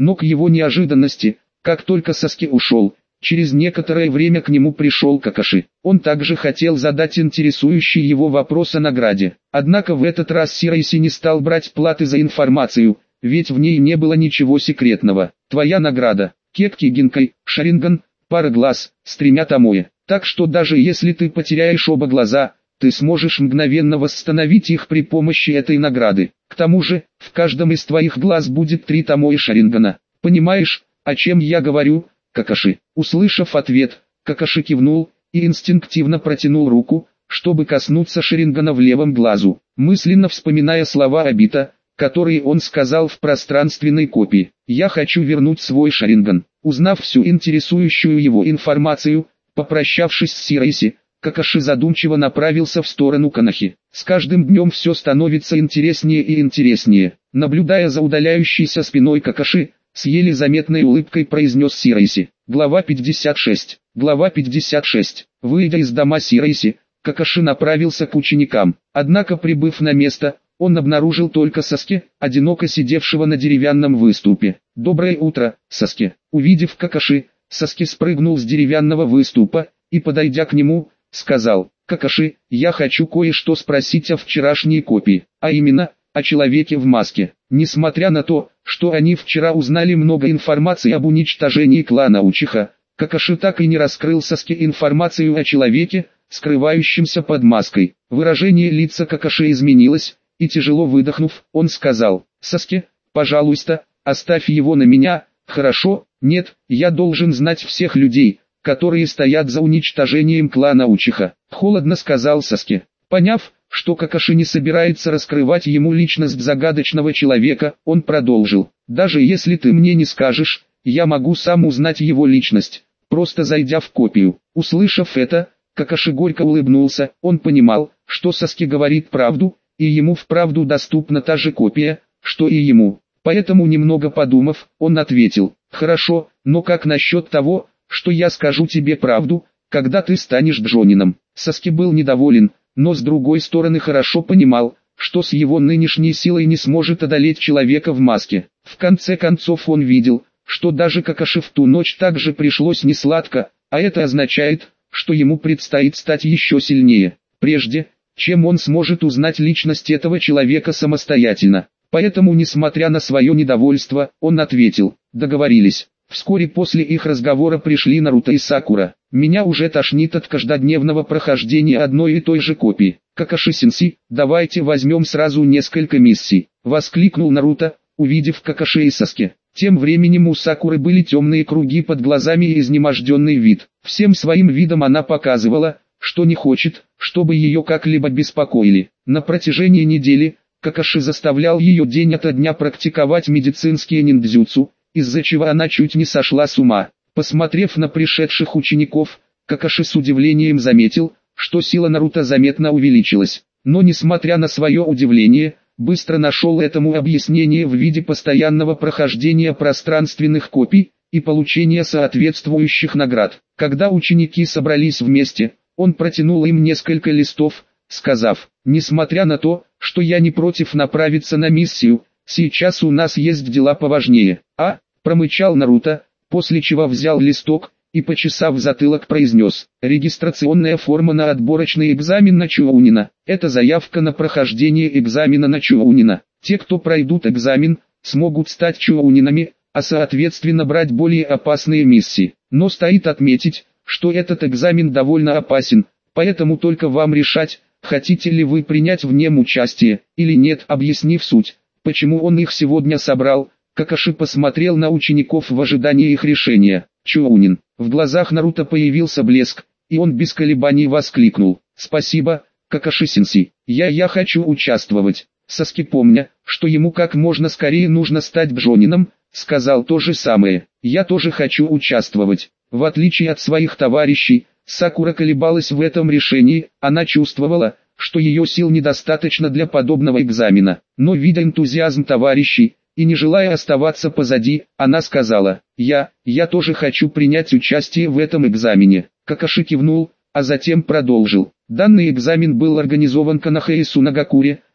Но к его неожиданности, как только Саски ушел, через некоторое время к нему пришел Какаши. Он также хотел задать интересующий его вопрос о награде. Однако в этот раз Сирайси не стал брать платы за информацию, ведь в ней не было ничего секретного. Твоя награда – Кекки Гинкай, Шаринган, пара глаз, с 3 томоэ. Так что даже если ты потеряешь оба глаза, ты сможешь мгновенно восстановить их при помощи этой награды. К тому же, в каждом из твоих глаз будет 3 томоэ Шарингана. Понимаешь, о чем я говорю, Какаши? Услышав ответ, Какаши кивнул и инстинктивно протянул руку, чтобы коснуться Шарингана в левом глазу, мысленно вспоминая слова Обита, которые он сказал в пространственной копии. «Я хочу вернуть свой Шаринган». Узнав всю интересующую его информацию, попрощавшись с Сирайси, Какаши задумчиво направился в сторону Канахи. С каждым днем все становится интереснее и интереснее. Наблюдая за удаляющейся спиной Какаши, с еле заметной улыбкой произнес Сирайси. Глава 56. Глава 56. Выйдя из дома Сирайси, Какаши направился к ученикам. Однако, прибыв на место, он обнаружил только Саски, одиноко сидевшего на деревянном выступе. «Доброе утро, Саски!» Увидев Какаши, Саски спрыгнул с деревянного выступа и, подойдя к нему, сказал: «Какаши, я хочу кое-что спросить о вчерашней копии, а именно, о человеке в маске». Несмотря на то, что они вчера узнали много информации об уничтожении клана Учиха, Какаши так и не раскрыл Саски информацию о человеке, скрывающемся под маской. Выражение лица Какаши изменилось, и тяжело выдохнув, он сказал: «Саски, пожалуйста, оставь его на меня, хорошо? Нет, я должен знать всех людей, которые стоят за уничтожением клана Учиха», — холодно сказал Саски. Поняв, что Какаши не собирается раскрывать ему личность загадочного человека, он продолжил: «Даже если ты мне не скажешь, я могу сам узнать его личность, просто зайдя в копию». Услышав это, Какаши горько улыбнулся. Он понимал, что Саски говорит правду, и ему вправду доступна та же копия, что и ему. Поэтому, немного подумав, он ответил: «Хорошо, но как насчет того, что я скажу тебе правду, когда ты станешь Джонином?» Саски был недоволен, но с другой стороны хорошо понимал, что с его нынешней силой не сможет одолеть человека в маске. В конце концов он видел, что даже Какаши в ту ночь также пришлось несладко, а это означает, что ему предстоит стать еще сильнее, прежде чем он сможет узнать личность этого человека самостоятельно. Поэтому, несмотря на свое недовольство, он ответил: «Договорились». Вскоре после их разговора пришли Наруто и Сакура. «Меня уже тошнит от каждодневного прохождения одной и той же копии. Какаши-сенсей, давайте возьмем сразу несколько миссий», — воскликнул Наруто, увидев Какаши и Саски. Тем временем у Сакуры были темные круги под глазами и изнеможденный вид. Всем своим видом она показывала, что не хочет, чтобы ее как-либо беспокоили. На протяжении недели, Какаши заставлял ее день ото дня практиковать медицинские ниндзюцу, из-за чего она чуть не сошла с ума. Посмотрев на пришедших учеников, Какаши с удивлением заметил, что сила Наруто заметно увеличилась. Но несмотря на свое удивление, быстро нашел этому объяснение в виде постоянного прохождения пространственных копий и получения соответствующих наград. Когда ученики собрались вместе, он протянул им несколько листов, сказав: «Несмотря на то, что я не против направиться на миссию, сейчас у нас есть дела поважнее». Промычал Наруто, после чего взял листок и, почесав затылок, произнес: «Регистрационная форма на отборочный экзамен на Чуоунина. Это заявка на прохождение экзамена на Чуоунина. Те, кто пройдут экзамен, смогут стать Чуоунинами, а соответственно брать более опасные миссии. Но стоит отметить, что этот экзамен довольно опасен, поэтому только вам решать, хотите ли вы принять в нем участие или нет». Объяснив суть, почему он их сегодня собрал, Какаши посмотрел на учеников в ожидании их решения. «Чуоунин». В глазах Наруто появился блеск, и он без колебаний воскликнул: «Спасибо, Какаши-сенсей, я хочу участвовать». Саски, помня, что ему как можно скорее нужно стать Джонином, сказал то же самое: «Я тоже хочу участвовать». В отличие от своих товарищей, Сакура колебалась в этом решении. Она чувствовала, что ее сил недостаточно для подобного экзамена, но видя энтузиазм товарищей и не желая оставаться позади, она сказала: «Я тоже хочу принять участие в этом экзамене». Какаши кивнул, а затем продолжил: «Данный экзамен был организован Канахэй Сунагакуре,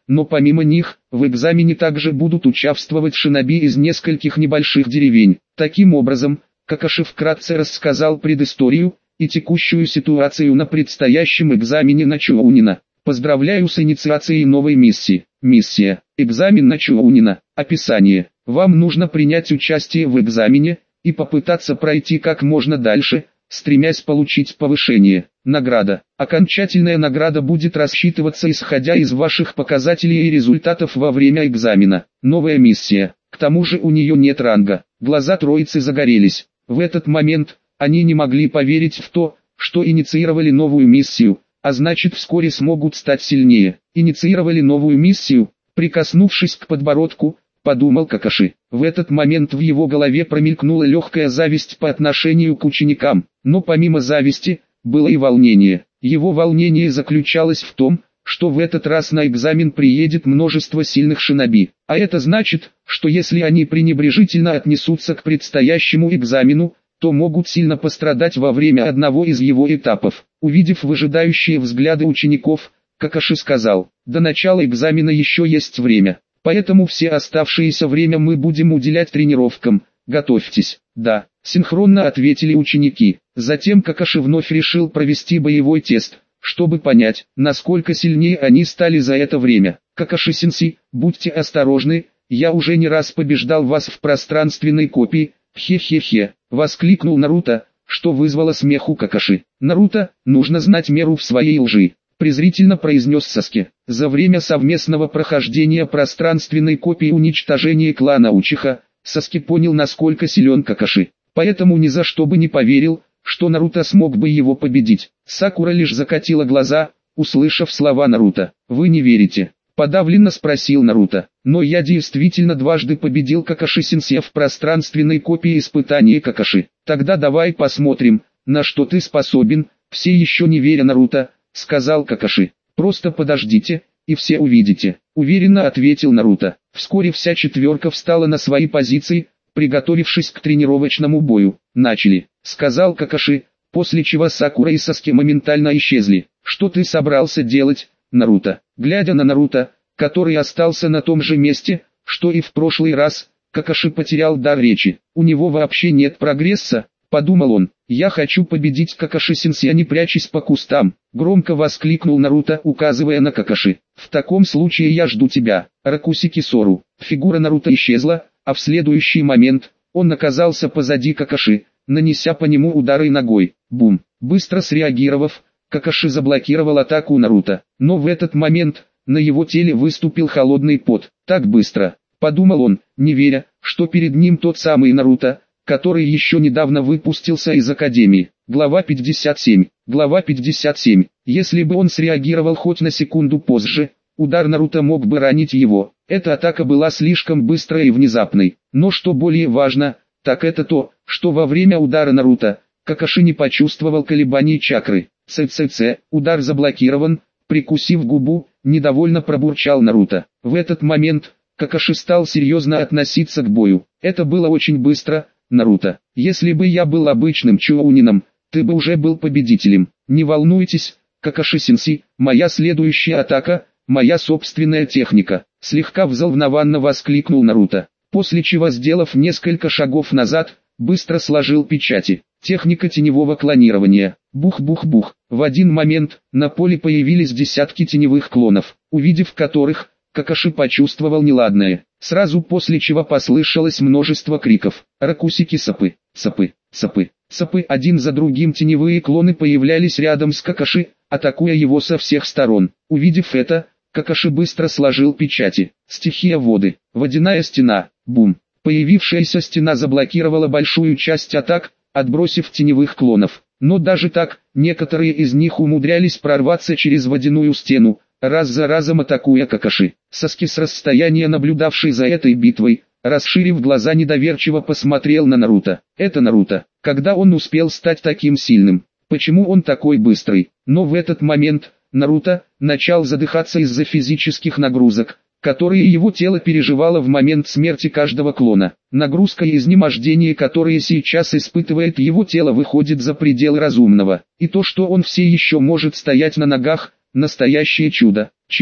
но помимо них, в экзамене также будут участвовать шиноби из нескольких небольших деревень. Таким образом, Какаши вкратце рассказал предысторию и текущую ситуацию на предстоящем экзамене на Чоунина. Поздравляю с инициацией новой миссии. Миссия. Экзамен на Чоунина. Описание. Вам нужно принять участие в экзамене и попытаться пройти как можно дальше, стремясь получить повышение. Награда. Окончательная награда будет рассчитываться исходя из ваших показателей и результатов во время экзамена. Новая миссия. К тому же у нее нет ранга. Глаза троицы загорелись. В этот момент они не могли поверить в то, что инициировали новую миссию, а значит вскоре смогут стать сильнее. Инициировали новую миссию, прикоснувшись к подбородку, подумал Какаши. В этот момент в его голове промелькнула легкая зависть по отношению к ученикам, но помимо зависти, было и волнение. Его волнение заключалось в том, что в этот раз на экзамен приедет множество сильных шиноби, а это значит, что если они пренебрежительно отнесутся к предстоящему экзамену, то могут сильно пострадать во время одного из его этапов. Увидев выжидающие взгляды учеников, Какаши сказал: «До начала экзамена еще есть время, поэтому все оставшееся время мы будем уделять тренировкам, готовьтесь». «Да», — синхронно ответили ученики. Затем Какаши вновь решил провести боевой тест, чтобы понять, насколько сильнее они стали за это время. «Какаши-сенсей, будьте осторожны, я уже не раз побеждал вас в пространственной копии, хе-хе-хе», — воскликнул Наруто, что вызвало смех у Какаши. «Наруто, нужно знать меру в своей лжи», — презрительно произнес Саске. За время совместного прохождения пространственной копии уничтожения клана Учиха, Саске понял, насколько силен Какаши. Поэтому ни за что бы не поверил, что Наруто смог бы его победить. Сакура лишь закатила глаза, услышав слова Наруто. «Вы не верите?» — подавленно спросил Наруто. «Но я действительно дважды победил Какаши-сенсея в пространственной копии испытания Какаши. Тогда давай посмотрим, на что ты способен», — все еще не веря Наруто, сказал Какаши. «Просто подождите, и все увидите», — уверенно ответил Наруто. Вскоре вся четверка встала на свои позиции, приготовившись к тренировочному бою. «Начали», — сказал Какаши, после чего Сакура и Саске моментально исчезли. «Что ты собрался делать, Наруто?» Глядя на Наруто, который остался на том же месте, что и в прошлый раз, Какаши потерял дар речи. «У него вообще нет прогресса», — подумал он. «Я хочу победить Какаши-сенсея, не прячась по кустам», — громко воскликнул Наруто, указывая на Какаши. «В таком случае я жду тебя, Ракуси Кисору». Фигура Наруто исчезла, а в следующий момент он оказался позади Какаши, нанеся по нему удары ногой. Бум! Быстро среагировав, Какаши заблокировал атаку Наруто. Но в этот момент на его теле выступил холодный пот. «Так быстро», — подумал он, не веря, что перед ним тот самый Наруто, который еще недавно выпустился из Академии. Глава 57. Глава 57. Если бы он среагировал хоть на секунду позже, удар Наруто мог бы ранить его. Эта атака была слишком быстрой и внезапной. Но что более важно, так это то, что во время удара Наруто, Какаши не почувствовал колебаний чакры. «ЦЦЦ, удар заблокирован», прикусив губу, недовольно пробурчал Наруто. В этот момент Какаши стал серьезно относиться к бою. «Это было очень быстро, Наруто. Если бы я был обычным чоунином, ты бы уже был победителем. Не волнуйтесь, Какаши-сенсей, моя следующая атака, моя собственная техника», — слегка взволнованно воскликнул Наруто. После чего, сделав несколько шагов назад, быстро сложил печати. Техника теневого клонирования. Бух-бух-бух. В один момент на поле появились десятки теневых клонов, увидев которых, Какаши почувствовал неладное. Сразу после чего послышалось множество криков. «Ракусики-сапы! Сапы! Сапы! Сапы!» Один за другим теневые клоны появлялись рядом с Какаши, атакуя его со всех сторон. Увидев это, Какаши быстро сложил печати. Стихия воды. Водяная стена. Бум. Появившаяся стена заблокировала большую часть атак, отбросив теневых клонов. Но даже так, некоторые из них умудрялись прорваться через водяную стену, раз за разом атакуя Какаши. Саске, с расстояния наблюдавший за этой битвой, расширив глаза, недоверчиво посмотрел на Наруто. Это Наруто. Когда он успел стать таким сильным? Почему он такой быстрый? Но в этот момент Наруто начал задыхаться из-за физических нагрузок, которые его тело переживало в момент смерти каждого клона. Нагрузка и изнемождение, которые сейчас испытывает его тело, выходит за пределы разумного. И то, что он все еще может стоять на ногах, настоящее чудо. Черт,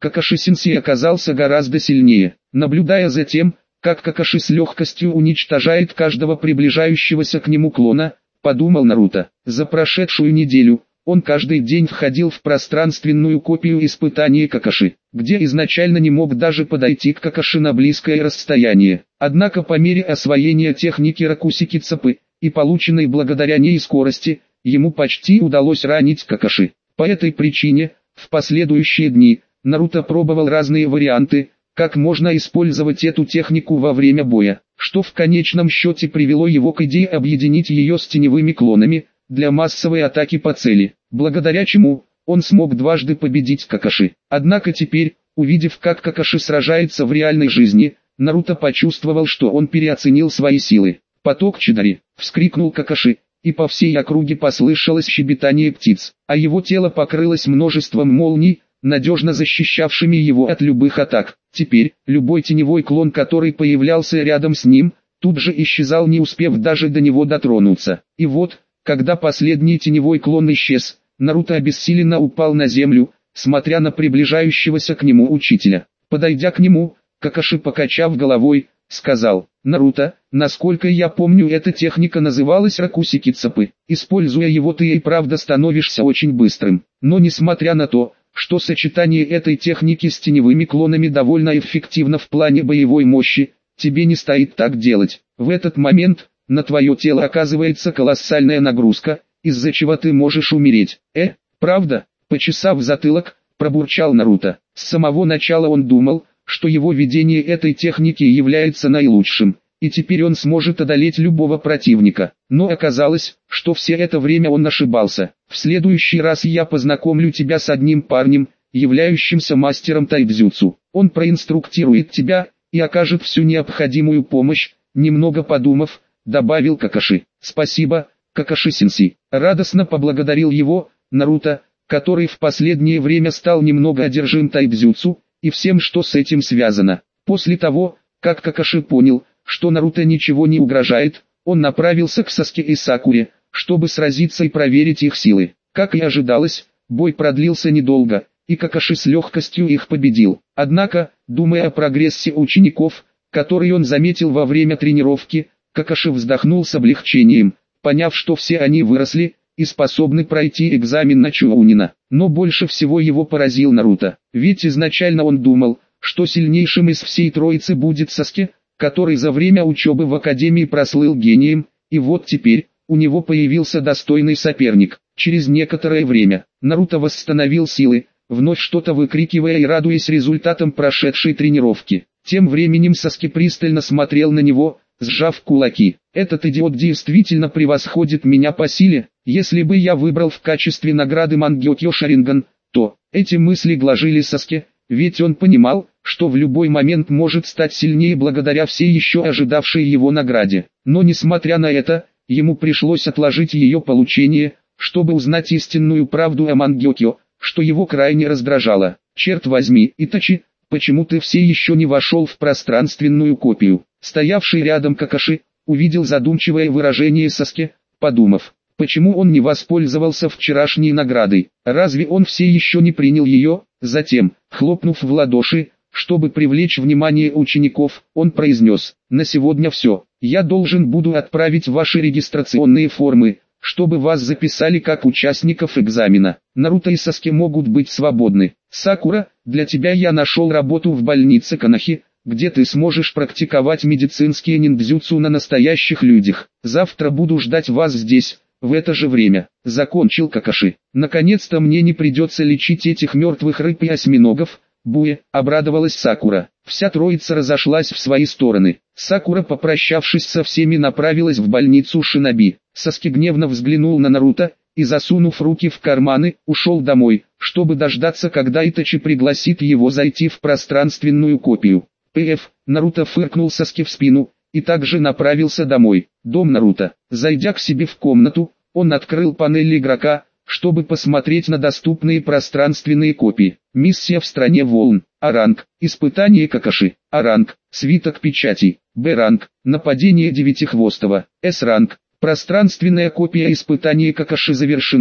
Какаши-сенсей оказался гораздо сильнее. Наблюдая за тем, как Какаши с легкостью уничтожает каждого приближающегося к нему клона, подумал Наруто. За прошедшую неделю он каждый день входил в пространственную копию испытания Какаши, где изначально не мог даже подойти к Какаши на близкое расстояние. Однако по мере освоения техники Ракусики-Цепы и полученной благодаря ней скорости, ему почти удалось ранить Какаши. По этой причине, в последующие дни, Наруто пробовал разные варианты, как можно использовать эту технику во время боя, что в конечном счете привело его к идее объединить ее с теневыми клонами, для массовой атаки по цели, благодаря чему он смог дважды победить Какаши. Однако теперь, увидев как Какаши сражается в реальной жизни, Наруто почувствовал, что он переоценил свои силы. «Поток Чидари!» — вскрикнул Какаши, и по всей округе послышалось щебетание птиц, а его тело покрылось множеством молний, надежно защищавшими его от любых атак. Теперь, любой теневой клон, который появлялся рядом с ним, тут же исчезал, не успев даже до него дотронуться. И вот, когда последний теневой клон исчез, Наруто обессиленно упал на землю, смотря на приближающегося к нему учителя. Подойдя к нему, Какаши, покачав головой, сказал: «Наруто, насколько я помню, эта техника называлась Ракусики-Цепы. Используя его, ты и правда становишься очень быстрым. Но несмотря на то, что сочетание этой техники с теневыми клонами довольно эффективно в плане боевой мощи, тебе не стоит так делать. В этот момент на твое тело оказывается колоссальная нагрузка, из-за чего ты можешь умереть». Правда?» — почесав затылок, пробурчал Наруто. С самого начала он думал, что его ведение этой техники является наилучшим, и теперь он сможет одолеть любого противника. Но оказалось, что все это время он ошибался. «В следующий раз я познакомлю тебя с одним парнем, являющимся мастером тайцзюцу. Он проинструктирует тебя и окажет всю необходимую помощь», — немного подумав, добавил Какаши. «Спасибо, Какаши-сенсей». Радостно поблагодарил его Наруто, который в последнее время стал немного одержим тайцзюцу и всем, что с этим связано. После того, как Какаши понял, что Наруто ничего не угрожает, он направился к Саске и Сакуре, чтобы сразиться и проверить их силы. Как и ожидалось, бой продлился недолго, и Какаши с легкостью их победил. Однако, думая о прогрессе учеников, который он заметил во время тренировки, Какаши вздохнул с облегчением, поняв, что все они выросли и способны пройти экзамен на Чуунина. Но больше всего его поразил Наруто, ведь изначально он думал, что сильнейшим из всей троицы будет Саске, который за время учебы в академии прослыл гением, и вот теперь у него появился достойный соперник. Через некоторое время Наруто восстановил силы, вновь что-то выкрикивая и радуясь результатам прошедшей тренировки. Тем временем Саске пристально смотрел на него, сжав кулаки. «Этот идиот действительно превосходит меня по силе. Если бы я выбрал в качестве награды Мангёкё Шаринган, то...» Эти мысли гложили Саске, ведь он понимал, что в любой момент может стать сильнее благодаря всей еще ожидавшей его награде. Но несмотря на это, ему пришлось отложить ее получение, чтобы узнать истинную правду о Мангёкё, что его крайне раздражало. «Черт возьми, Итачи, почему ты все еще не вошел в пространственную копию?» Стоявший рядом Какаши увидел задумчивое выражение Саске, подумав, почему он не воспользовался вчерашней наградой, разве он все еще не принял ее. Затем, хлопнув в ладоши, чтобы привлечь внимание учеников, он произнес: «На сегодня все, я должен буду отправить ваши регистрационные формы, чтобы вас записали как участников экзамена. Наруто и Саске могут быть свободны. Сакура, для тебя я нашел работу в больнице Канахи, где ты сможешь практиковать медицинские ниндзюцу на настоящих людях. Завтра буду ждать вас здесь, в это же время», — закончил Какаши. «Наконец-то мне не придется лечить этих мертвых рыб и осьминогов». «Буэ», — обрадовалась Сакура. Вся троица разошлась в свои стороны. Сакура, попрощавшись со всеми, направилась в больницу Шиноби. Саске гневно взглянул на Наруто и, засунув руки в карманы, ушел домой, чтобы дождаться, когда Итачи пригласит его зайти в пространственную копию. Наруто фыркнул Саске в спину и также направился домой. Дом Наруто. Зайдя к себе в комнату, он открыл панель игрока, чтобы посмотреть на доступные пространственные копии. Миссия в стране волн. А-ранг. Испытание Какаши. А-ранг. Свиток печатей. Б-ранг. Нападение Девятихвостого. С-ранг. Пространственная копия испытания Какаши завершена.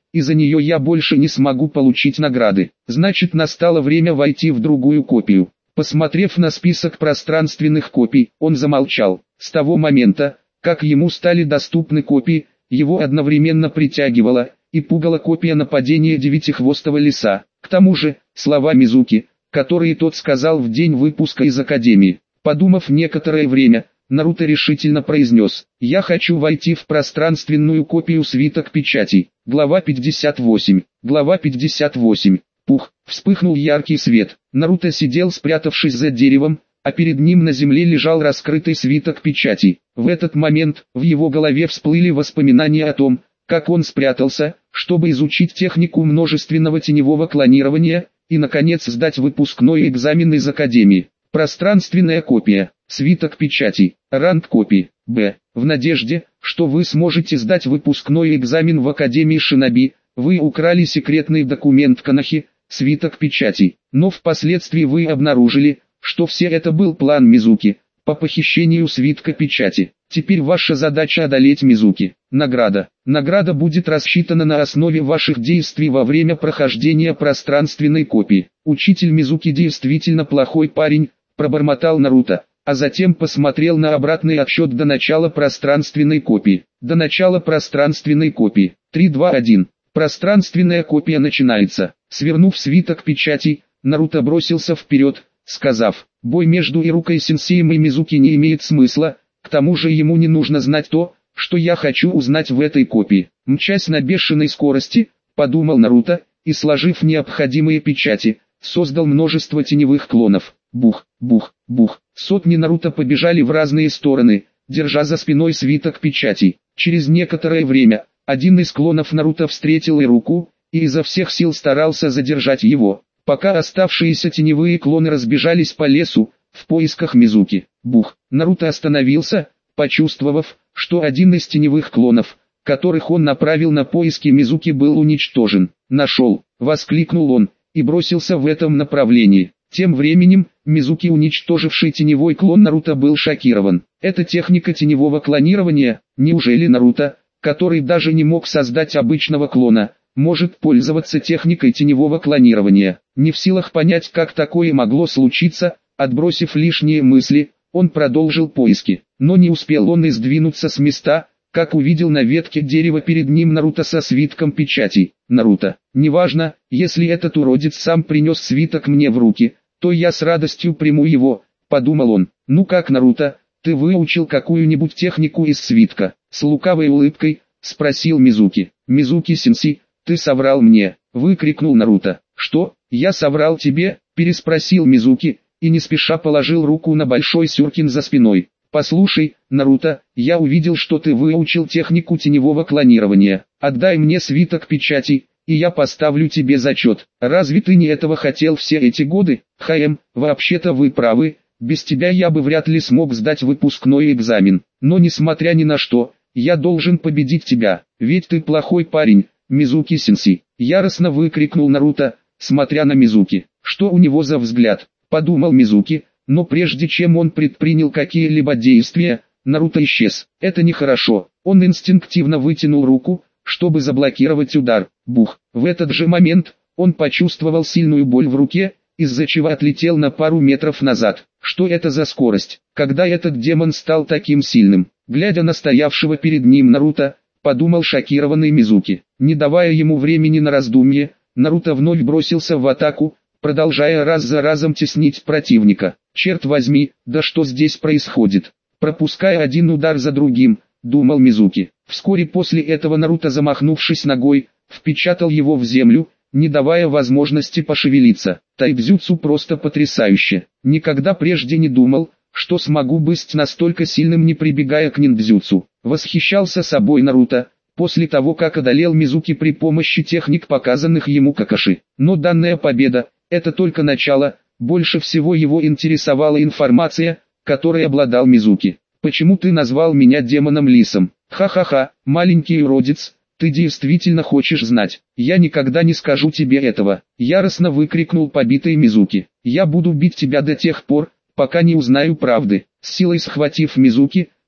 и за нее я больше не смогу получить награды. Значит, настало время войти в другую копию. Посмотрев на список пространственных копий, он замолчал. С того момента, как ему стали доступны копии, его одновременно притягивала и пугала копия нападения девятихвостого лиса. К тому же, слова Мизуки, которые тот сказал в день выпуска из Академии. Подумав некоторое время, Наруто решительно произнес: «Я хочу войти в пространственную копию свиток печатей». Глава 58. Глава 58. Пух, вспыхнул яркий свет. Наруто сидел, спрятавшись за деревом, а перед ним на земле лежал раскрытый свиток печатей. В этот момент в его голове всплыли воспоминания о том, как он спрятался, чтобы изучить технику множественного теневого клонирования и, наконец, сдать выпускной экзамен из Академии. Пространственная копия, свиток печатей, ранг копии, Б. В надежде, что вы сможете сдать выпускной экзамен в Академии Шиноби, вы украли секретный документ Канахи, свиток печатей, но впоследствии вы обнаружили, что все это был план Мизуки по похищению свитка печати. Теперь ваша задача одолеть Мизуки. Награда. Награда будет рассчитана на основе ваших действий во время прохождения пространственной копии. Учитель Мизуки действительно плохой парень, пробормотал Наруто, а затем посмотрел на обратный отсчет до начала пространственной копии. До начала пространственной копии. 3, 2, 1. Пространственная копия начинается. Свернув свиток печатей, Наруто бросился вперед, сказав: «Бой между Ирукой Сенсеем и Мизуки не имеет смысла, к тому же ему не нужно знать то, что я хочу узнать в этой копии». Мчась на бешеной скорости, подумал Наруто, и, сложив необходимые печати, создал множество теневых клонов. Бух, бух, бух. Сотни Наруто побежали в разные стороны, держа за спиной свиток печатей. Через некоторое время, один из клонов Наруто встретил Ируку, и изо всех сил старался задержать его, пока оставшиеся теневые клоны разбежались по лесу, в поисках Мизуки. Бух. Наруто остановился, почувствовав, что один из теневых клонов, которых он направил на поиски Мизуки, был уничтожен. «Нашел!» — воскликнул он, и бросился в этом направлении. Тем временем, Мизуки, уничтоживший теневой клон Наруто, был шокирован. Это техника теневого клонирования? Неужели Наруто, который даже не мог создать обычного клона, может пользоваться техникой теневого клонирования? Не в силах понять, как такое могло случиться, отбросив лишние мысли, он продолжил поиски. Но не успел он и сдвинуться с места, как увидел на ветке дерева перед ним Наруто со свитком печатей. «Наруто, неважно, если этот уродец сам принес свиток мне в руки, то я с радостью приму его», — подумал он. «Ну как, Наруто, ты выучил какую-нибудь технику из свитка?» С лукавой улыбкой спросил Мизуки. «Мизуки-сенсей, ты соврал мне!» — выкрикнул Наруто. «Что, я соврал тебе?» — переспросил Мизуки, и не спеша положил руку на большой сюркин за спиной. «Послушай, Наруто, я увидел, что ты выучил технику теневого клонирования. Отдай мне свиток печатей, и я поставлю тебе зачет. Разве ты не этого хотел все эти годы?» Вообще-то вы правы, без тебя я бы вряд ли смог сдать выпускной экзамен. Но несмотря ни на что, я должен победить тебя, ведь ты плохой парень, Мизуки-сенсей!» Яростно выкрикнул Наруто, смотря на Мизуки. «Что у него за взгляд?» — подумал Мизуки, но прежде чем он предпринял какие-либо действия, Наруто исчез. Это нехорошо. Он инстинктивно вытянул руку, чтобы заблокировать удар. Бух. В этот же момент, он почувствовал сильную боль в руке, из-за чего отлетел на пару метров назад. Что это за скорость? Когда этот демон стал таким сильным? Глядя на стоявшего перед ним Наруто, подумал шокированный Мизуки. Не давая ему времени на раздумье, Наруто вновь бросился в атаку, продолжая раз за разом теснить противника. «Черт возьми, да что здесь происходит?» Пропуская один удар за другим, думал Мизуки. Вскоре после этого Наруто, замахнувшись ногой, впечатал его в землю, не давая возможности пошевелиться. Тайбзюцу просто потрясающе. Никогда прежде не думал, что смогу быть настолько сильным, не прибегая к ниндзюцу. Восхищался собой Наруто, после того как одолел Мизуки при помощи техник, показанных ему Какаши. Но данная победа — это только начало, больше всего его интересовала информация, которой обладал Мизуки. «Почему ты назвал меня демоном-лисом? Ха-ха-ха, маленький уродец, ты действительно хочешь знать? Я никогда не скажу тебе этого!» Яростно выкрикнул побитый Мизуки. «Я буду бить тебя до тех пор, пока не узнаю правды». С силой схватив Мизуки,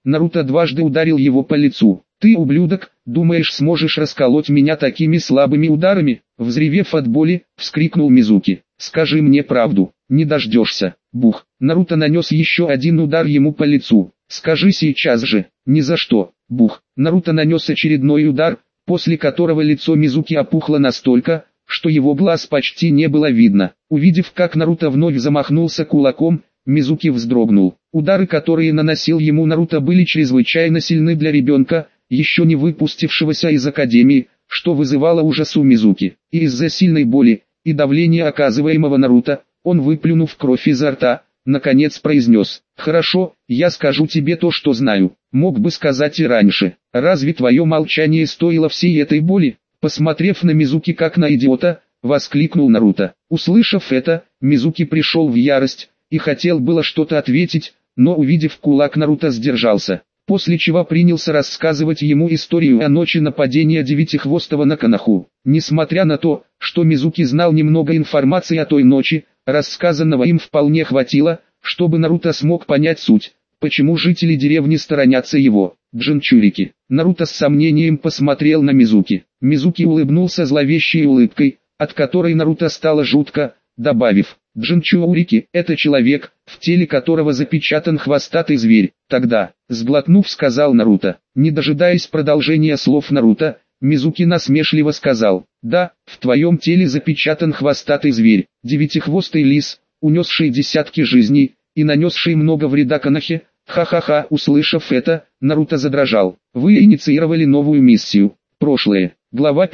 Наруто дважды ударил его по лицу. «Ты, ублюдок, думаешь, сможешь расколоть меня такими слабыми ударами?» Взревев от боли, вскрикнул Мизуки. «Скажи мне правду, не дождешься». Бух. Наруто нанес еще один удар ему по лицу. «Скажи сейчас же». «Ни за что». Бух. Наруто нанес очередной удар, после которого лицо Мизуки опухло настолько, что его глаз почти не было видно. Увидев, как Наруто вновь замахнулся кулаком, Мизуки вздрогнул. Удары, которые наносил ему Наруто, были чрезвычайно сильны для ребенка, еще не выпустившегося из академии, что вызывало ужас у Мизуки. И из-за сильной боли и давления, оказываемого Наруто, он, выплюнув кровь изо рта, наконец произнес: «Хорошо, я скажу тебе то, что знаю. Мог бы сказать и раньше. Разве твое молчание стоило всей этой боли?» Посмотрев на Мизуки как на идиота, воскликнул Наруто. Услышав это, Мизуки пришел в ярость и хотел было что-то ответить, но, увидев кулак, Наруто сдержался. После чего принялся рассказывать ему историю о ночи нападения Девятихвостого на Коноху. Несмотря на то, что Мизуки знал немного информации о той ночи, рассказанного им вполне хватило, чтобы Наруто смог понять суть, почему жители деревни сторонятся его. Джинчурики. Наруто с сомнением посмотрел на Мизуки. Мизуки улыбнулся зловещей улыбкой, от которой Наруто стало жутко, добавив: «Джинчурики – это человек, в теле которого запечатан хвостатый зверь». Тогда, сглотнув, сказал Наруто. Не дожидаясь продолжения слов Наруто, Мизуки насмешливо сказал: «Да, в твоем теле запечатан хвостатый зверь, девятихвостый лис, унесший десятки жизней и нанесший много вреда Конохе». Ха-ха-ха. Услышав это, Наруто задрожал. Вы инициировали новую миссию. Прошлое. Глава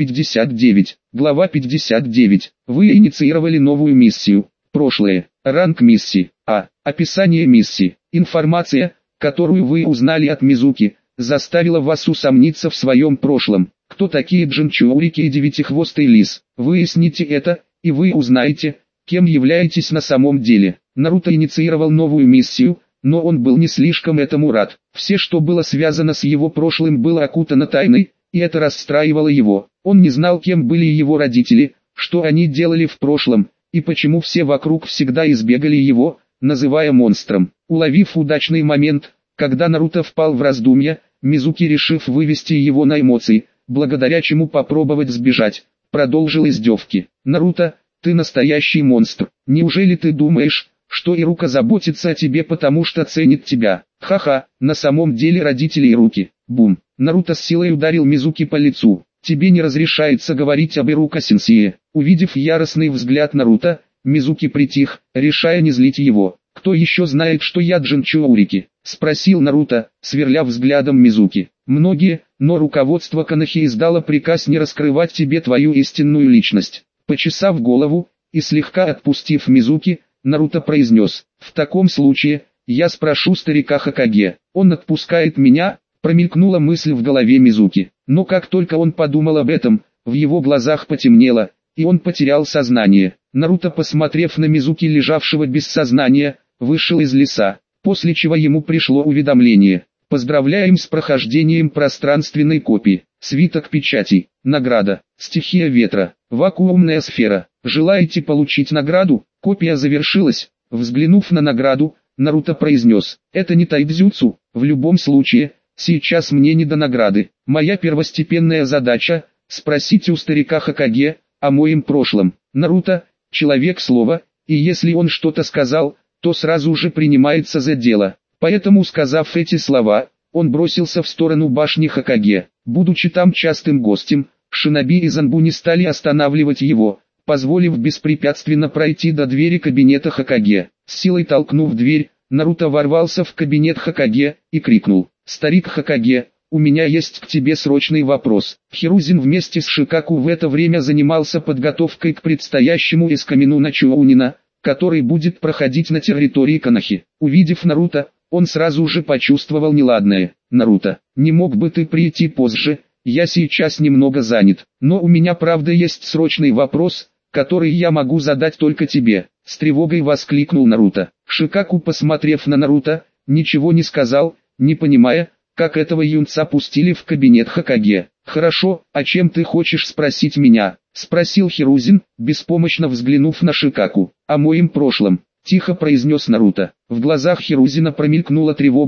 59. Глава 59. Вы инициировали новую миссию. Прошлое. Ранг миссии. Описание миссии. Информация, которую вы узнали от Мизуки, заставила вас усомниться в своем прошлом. Кто такие Джинчурики и Девятихвостый лис? Выясните это, и вы узнаете, кем являетесь на самом деле. Наруто инициировал новую миссию, но он был не слишком этому рад. Все, что было связано с его прошлым, было окутано тайной, и это расстраивало его. Он не знал, кем были его родители, что они делали в прошлом, и почему все вокруг всегда избегали его, называя монстром. Уловив удачный момент, когда Наруто впал в раздумья, Мизуки, решив вывести его на эмоции, благодаря чему попробовать сбежать, продолжил издевки. «Наруто, ты настоящий монстр. Неужели ты думаешь, что Ирука заботится о тебе, потому что ценит тебя? Ха-ха, на самом деле родители Ируки». Бум. Наруто с силой ударил Мизуки по лицу. «Тебе не разрешается говорить об Ирука-сенсее». Увидев яростный взгляд Наруто, Мизуки притих, решая не злить его. «Кто еще знает, что я Джинчурики?» — спросил Наруто, сверля взглядом Мизуки. «Многие, но руководство Конохи издало приказ не раскрывать тебе твою истинную личность». Почесав голову и слегка отпустив Мизуки, Наруто произнес: «В таком случае, я спрошу старика Хокаге. Он отпускает меня?» Промелькнула мысль в голове Мизуки. Но как только он подумал об этом, в его глазах потемнело, и он потерял сознание. Наруто, посмотрев на Мизуки, лежавшего без сознания, вышел из леса, после чего ему пришло уведомление: «Поздравляем с прохождением пространственной копии. Свиток печатей. Награда. Стихия ветра. Вакуумная сфера. Желаете получить награду?» Копия завершилась. Взглянув на награду, Наруто произнес: «Это не тайдзюцу. В любом случае, сейчас мне не до награды. Моя первостепенная задача – спросить у старика Хокаге о моем прошлом». Наруто – человек слова, и если он что-то сказал, то сразу же принимается за дело. Поэтому, сказав эти слова, он бросился в сторону башни Хокаге. Будучи там частым гостем, шиноби и Занбу не стали останавливать его, позволив беспрепятственно пройти до двери кабинета Хокаге. С силой толкнув дверь, Наруто ворвался в кабинет Хокаге и крикнул: «Старик Хокаге, у меня есть к тебе срочный вопрос». Хирузин вместе с Шикаку в это время занимался подготовкой к предстоящему эскамину на Чоунина, который будет проходить на территории Конохи. Увидев Наруто, он сразу же почувствовал неладное. «Наруто, не мог бы ты прийти позже? Я сейчас немного занят, но у меня правда есть срочный вопрос, который я могу задать только тебе», — с тревогой воскликнул Наруто. Шикаку, посмотрев на Наруто, ничего не сказал, не понимая, как этого юнца пустили в кабинет Хокаге. «Хорошо, а чем ты хочешь спросить меня?» — спросил Хирузин, беспомощно взглянув на Шикаку. «О моем прошлом», — тихо произнес Наруто. В глазах Хирузина промелькнула тревога,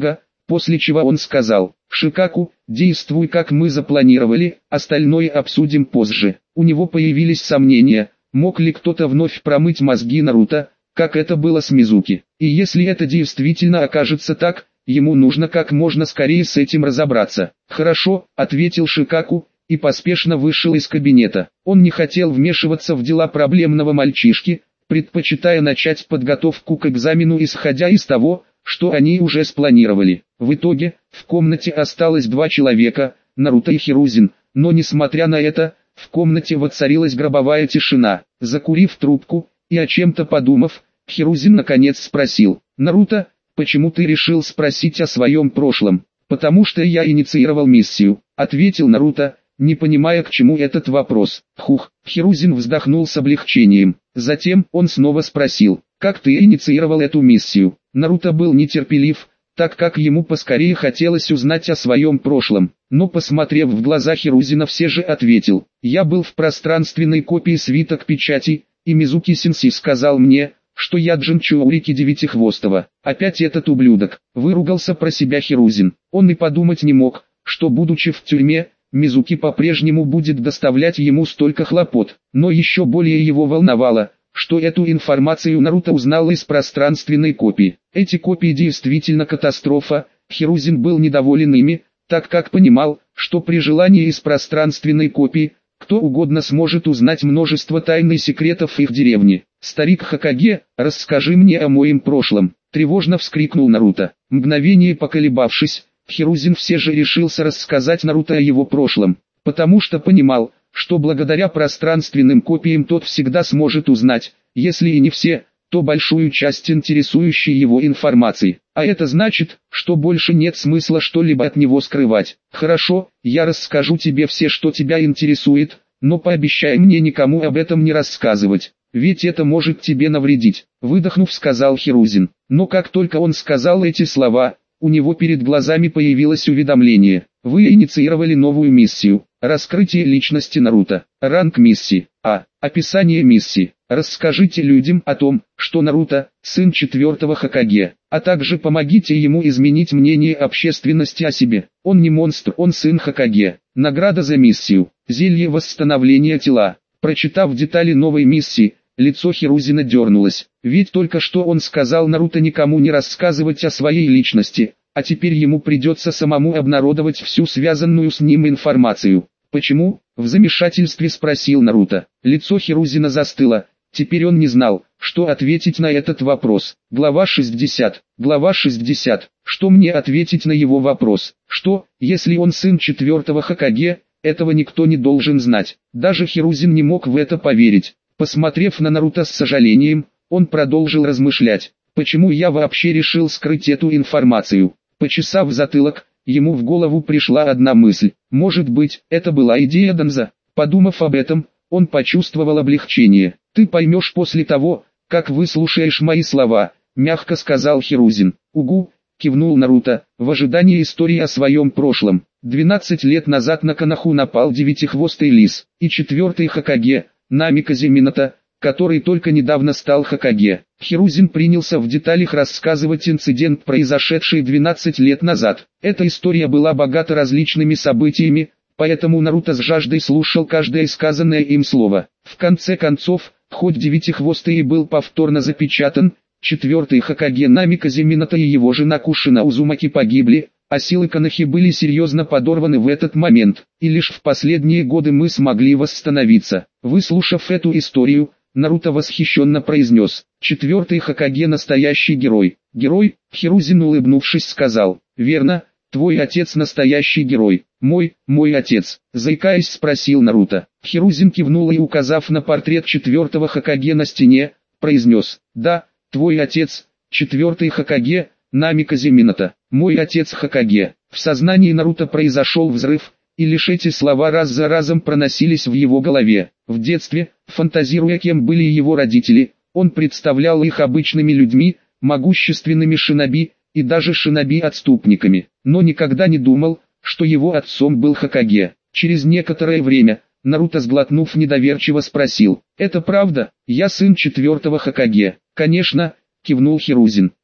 после чего он сказал: «Шикаку, действуй как мы запланировали, остальное обсудим позже». У него появились сомнения, мог ли кто-то вновь промыть мозги Наруто, как это было с Мизуки. И если это действительно окажется так, ему нужно как можно скорее с этим разобраться. «Хорошо», — ответил Шикаку, и поспешно вышел из кабинета. Он не хотел вмешиваться в дела проблемного мальчишки, предпочитая начать подготовку к экзамену исходя из того, что они уже спланировали. В итоге, в комнате осталось 2 человека, Наруто и Хирузин, но несмотря на это, в комнате воцарилась гробовая тишина. Закурив трубку и о чем-то подумав, Хирузин наконец спросил: «Наруто, почему ты решил спросить о своем прошлом?» «Потому что я инициировал миссию», — ответил Наруто, не понимая, к чему этот вопрос. «Хух», — Хирузин вздохнул с облегчением. Затем он снова спросил: «Как ты инициировал эту миссию?» Наруто был нетерпелив, так как ему поскорее хотелось узнать о своем прошлом, но посмотрев в глаза Хирузина все же ответил: «Я был в пространственной копии свиток печати, и Мизуки-сенсей сказал мне, что я Джинчо Урики Девятихвостого». «Опять этот ублюдок», — выругался про себя Хирузин. Он и подумать не мог, что будучи в тюрьме, Мизуки по-прежнему будет доставлять ему столько хлопот, но еще более его волновало, что эту информацию Наруто узнал из пространственной копии. Эти копии действительно катастрофа, Хирузин был недоволен ими, так как понимал, что при желании из пространственной копии, кто угодно сможет узнать множество тайн и секретов их деревни. «Старик Хокаге, расскажи мне о моем прошлом», — тревожно вскрикнул Наруто. Мгновение поколебавшись, Хирузин все же решился рассказать Наруто о его прошлом, потому что понимал, что благодаря пространственным копиям тот всегда сможет узнать, если и не все, то большую часть интересующей его информации. А это значит, что больше нет смысла что-либо от него скрывать. «Хорошо, я расскажу тебе все, что тебя интересует, но пообещай мне никому об этом не рассказывать, ведь это может тебе навредить», — выдохнув, сказал Хирузин. Но как только он сказал эти слова, у него перед глазами появилось уведомление: «Вы инициировали новую миссию. Раскрытие личности Наруто. Ранг миссии. Описание миссии. Расскажите людям о том, что Наруто – сын 4-го Хокаге, а также помогите ему изменить мнение общественности о себе. Он не монстр, он сын Хокаге. Награда за миссию. Зелье восстановления тела». Прочитав детали новой миссии, лицо Хирузина дернулось, ведь только что он сказал Наруто никому не рассказывать о своей личности, а теперь ему придется самому обнародовать всю связанную с ним информацию. «Почему?» — в замешательстве спросил Наруто. Лицо Хирузина застыло, теперь он не знал, что ответить на этот вопрос. Глава 60. Глава 60. Что мне ответить на его вопрос? Что, если он сын 4-го Хокаге? Этого никто не должен знать. Даже Хирузин не мог в это поверить. Посмотрев на Наруто с сожалением, он продолжил размышлять. Почему я вообще решил скрыть эту информацию? Почесав затылок, ему в голову пришла одна мысль. Может быть, это была идея Данза? Подумав об этом, он почувствовал облегчение. «Ты поймешь после того, как выслушаешь мои слова», — мягко сказал Хирузин. «Угу», — кивнул Наруто, в ожидании истории о своем прошлом. 12 лет назад на Коноху напал девятихвостый лис, и 4-й Хокаге, Намиказе Минато, который только недавно стал Хокаге. Хирузин принялся в деталях рассказывать инцидент, произошедший 12 лет назад. Эта история была богата различными событиями, поэтому Наруто с жаждой слушал каждое сказанное им слово. В конце концов, хоть девятихвостый и был повторно запечатан, 4-й Хокаге Намиказе Минато и его жена Кушина Узумаки погибли, а силы Конохи были серьезно подорваны в этот момент, и лишь в последние годы мы смогли восстановиться. Выслушав эту историю, Наруто восхищенно произнес: «4-й Хокаге настоящий герой». «Герой?» — Хирузин, улыбнувшись, сказал. «Верно, твой отец настоящий герой». Мой отец», — заикаясь, спросил Наруто. Хирузин кивнул и, указав на портрет 4-го Хокаге на стене, произнес: «Да, твой отец, 4-й Хокаге, Намиказе Минато, мой отец Хокаге». В сознании Наруто произошел взрыв, и лишь эти слова раз за разом проносились в его голове. В детстве, фантазируя, кем были его родители, он представлял их обычными людьми, могущественными шиноби, и даже шиноби-отступниками, но никогда не думал, что его отцом был Хокаге. Через некоторое время, Наруто, сглотнув, недоверчиво спросил: «Это правда? Я сын 4-го Хокаге?» «Конечно», — кивнул Хирузин.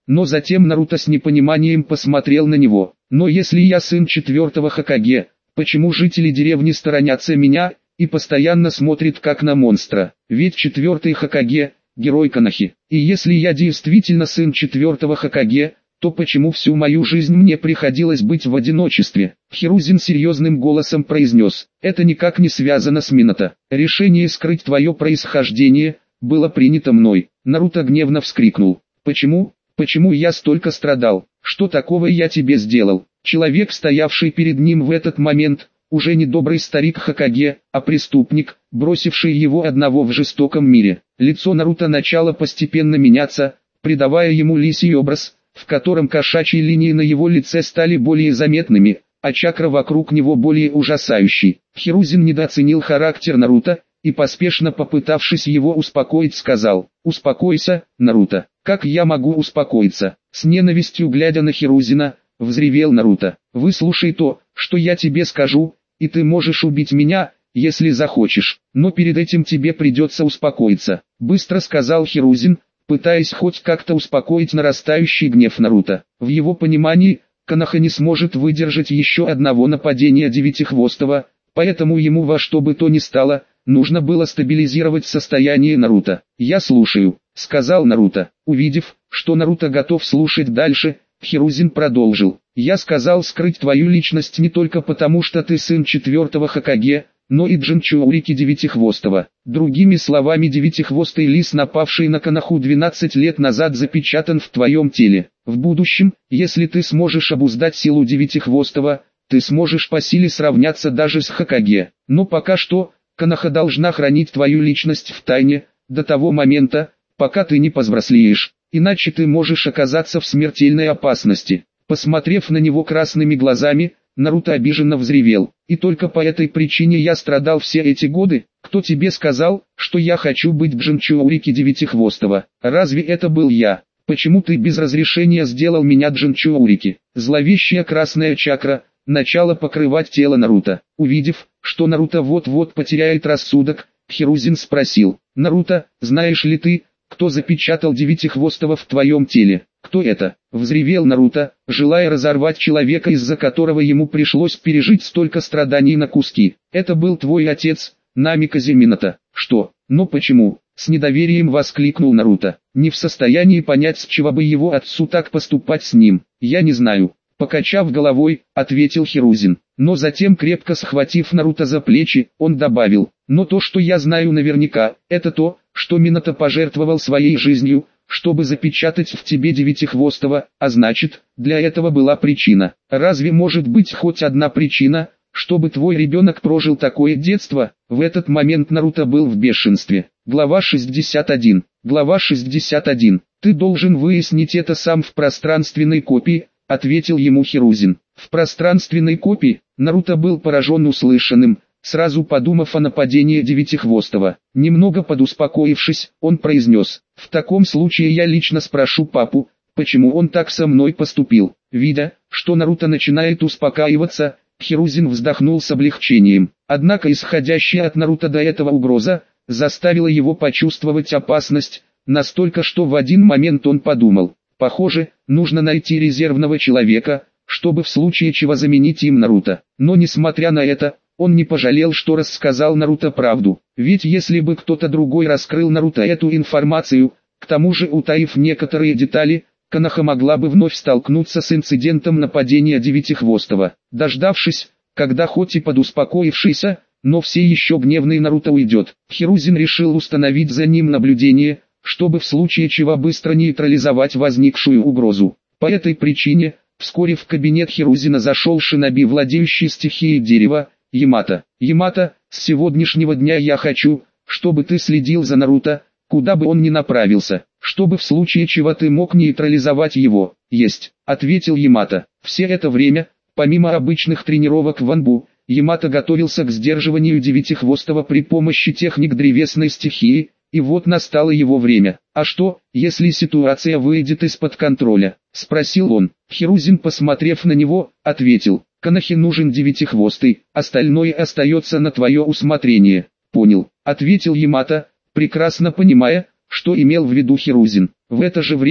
но затем Наруто с непониманием посмотрел на него. Но если я сын 4-го Хокаге, почему жители деревни сторонятся меня и постоянно смотрят как на монстра? Ведь 4-й Хокаге – герой Конохи. И если я действительно сын 4-го Хокаге, то почему всю мою жизнь мне приходилось быть в одиночестве? Хирузин серьезным голосом произнес: это никак не связано с Минато. Решение скрыть твое происхождение было принято мной. Наруто гневно вскрикнул: почему? Почему я столько страдал? Что такого я тебе сделал? Человек, стоявший перед ним в этот момент, уже не добрый старик Хокаге, а преступник, бросивший его одного в жестоком мире. Лицо Наруто начало постепенно меняться, придавая ему лисий образ, в котором кошачьи линии на его лице стали более заметными, а чакра вокруг него более ужасающей. Хирузин недооценил характер Наруто и, поспешно попытавшись его успокоить, сказал: «Успокойся, Наруто». «Как я могу успокоиться?» С ненавистью глядя на Хирузина, взревел Наруто. «Выслушай то, что я тебе скажу, и ты можешь убить меня, если захочешь, но перед этим тебе придется успокоиться», быстро сказал Хирузин, пытаясь хоть как-то успокоить нарастающий гнев Наруто. В его понимании, Коноха не сможет выдержать еще одного нападения Девятихвостого, поэтому ему во что бы то ни стало, нужно было стабилизировать состояние Наруто. «Я слушаю», — сказал Наруто. Увидев, что Наруто готов слушать дальше, Хирузин продолжил: «Я сказал скрыть твою личность не только потому, что ты сын 4-го Хокаге, но и Джинчурики Девятихвостого. Другими словами, Девятихвостый лис, напавший на Коноху 12 лет назад, запечатан в твоем теле. В будущем, если ты сможешь обуздать силу Девятихвостого, ты сможешь по силе сравняться даже с Хокаге. Но пока что, Коноха должна хранить твою личность в тайне, до того момента, пока ты не повзрослеешь, иначе ты можешь оказаться в смертельной опасности». Посмотрев на него красными глазами, Наруто обиженно взревел: «И только по этой причине я страдал все эти годы? Кто тебе сказал, что я хочу быть Джинчурики Девятихвостого? Разве это был я? Почему ты без разрешения сделал меня Джинчурики?» Зловещая красная чакра начала покрывать тело Наруто. Увидев, что Наруто вот-вот потеряет рассудок, Хирузин спросил: «Наруто, знаешь ли ты, кто запечатал Девятихвостого в твоем теле?» «Кто это?» — взревел Наруто, желая разорвать человека, из-за которого ему пришлось пережить столько страданий, на куски. «Это был твой отец, Намиказе Минато». «Что? Но почему?» — с недоверием воскликнул Наруто, не в состоянии понять, с чего бы его отцу так поступать с ним. «Я не знаю», — покачав головой, ответил Хирузин. Но затем, крепко схватив Наруто за плечи, он добавил: «Но то, что я знаю наверняка, это то, что Минато пожертвовал своей жизнью, чтобы запечатать в тебе Девятихвостого, а значит, для этого была причина. Разве может быть хоть одна причина, чтобы твой ребенок прожил такое детство?» В этот момент Наруто был в бешенстве. Глава 61. Глава 61. «Ты должен выяснить это сам в пространственной копии», — ответил ему Хирузин. В пространственной копии Наруто был поражен услышанным, сразу подумав о нападении Девятихвостого. Немного подуспокоившись, он произнес: «В таком случае я лично спрошу папу, почему он так со мной поступил». Видя, что Наруто начинает успокаиваться, Хирузин вздохнул с облегчением. Однако исходящая от Наруто до этого угроза заставила его почувствовать опасность, настолько, что в один момент он подумал: похоже, нужно найти резервного человека, чтобы в случае чего заменить им Наруто. Но несмотря на это, он не пожалел, что рассказал Наруто правду. Ведь если бы кто-то другой раскрыл Наруто эту информацию, к тому же утаив некоторые детали, Коноха могла бы вновь столкнуться с инцидентом нападения Девятихвостого. Дождавшись, когда хоть и подуспокоившийся, но все еще гневный Наруто уйдет, Хирузин решил установить за ним наблюдение, чтобы в случае чего быстро нейтрализовать возникшую угрозу. По этой причине, вскоре в кабинет Хирузина зашел шиноби, владеющий стихией дерева, Ямато. «Ямато, с сегодняшнего дня я хочу, чтобы ты следил за Наруто, куда бы он ни направился, чтобы в случае чего ты мог нейтрализовать его». «Есть», — ответил Ямато. Все это время, помимо обычных тренировок в Анбу, Ямато готовился к сдерживанию Девятихвостого при помощи техник древесной стихии, и вот настало его время. «А что, если ситуация выйдет из-под контроля?» — спросил он. Хирузин, посмотрев на него, ответил: «Конохе нужен Девятихвостый, остальное остается на твое усмотрение». «Понял», — ответил Ямато, прекрасно понимая, что имел в виду Хирузин. В это же время,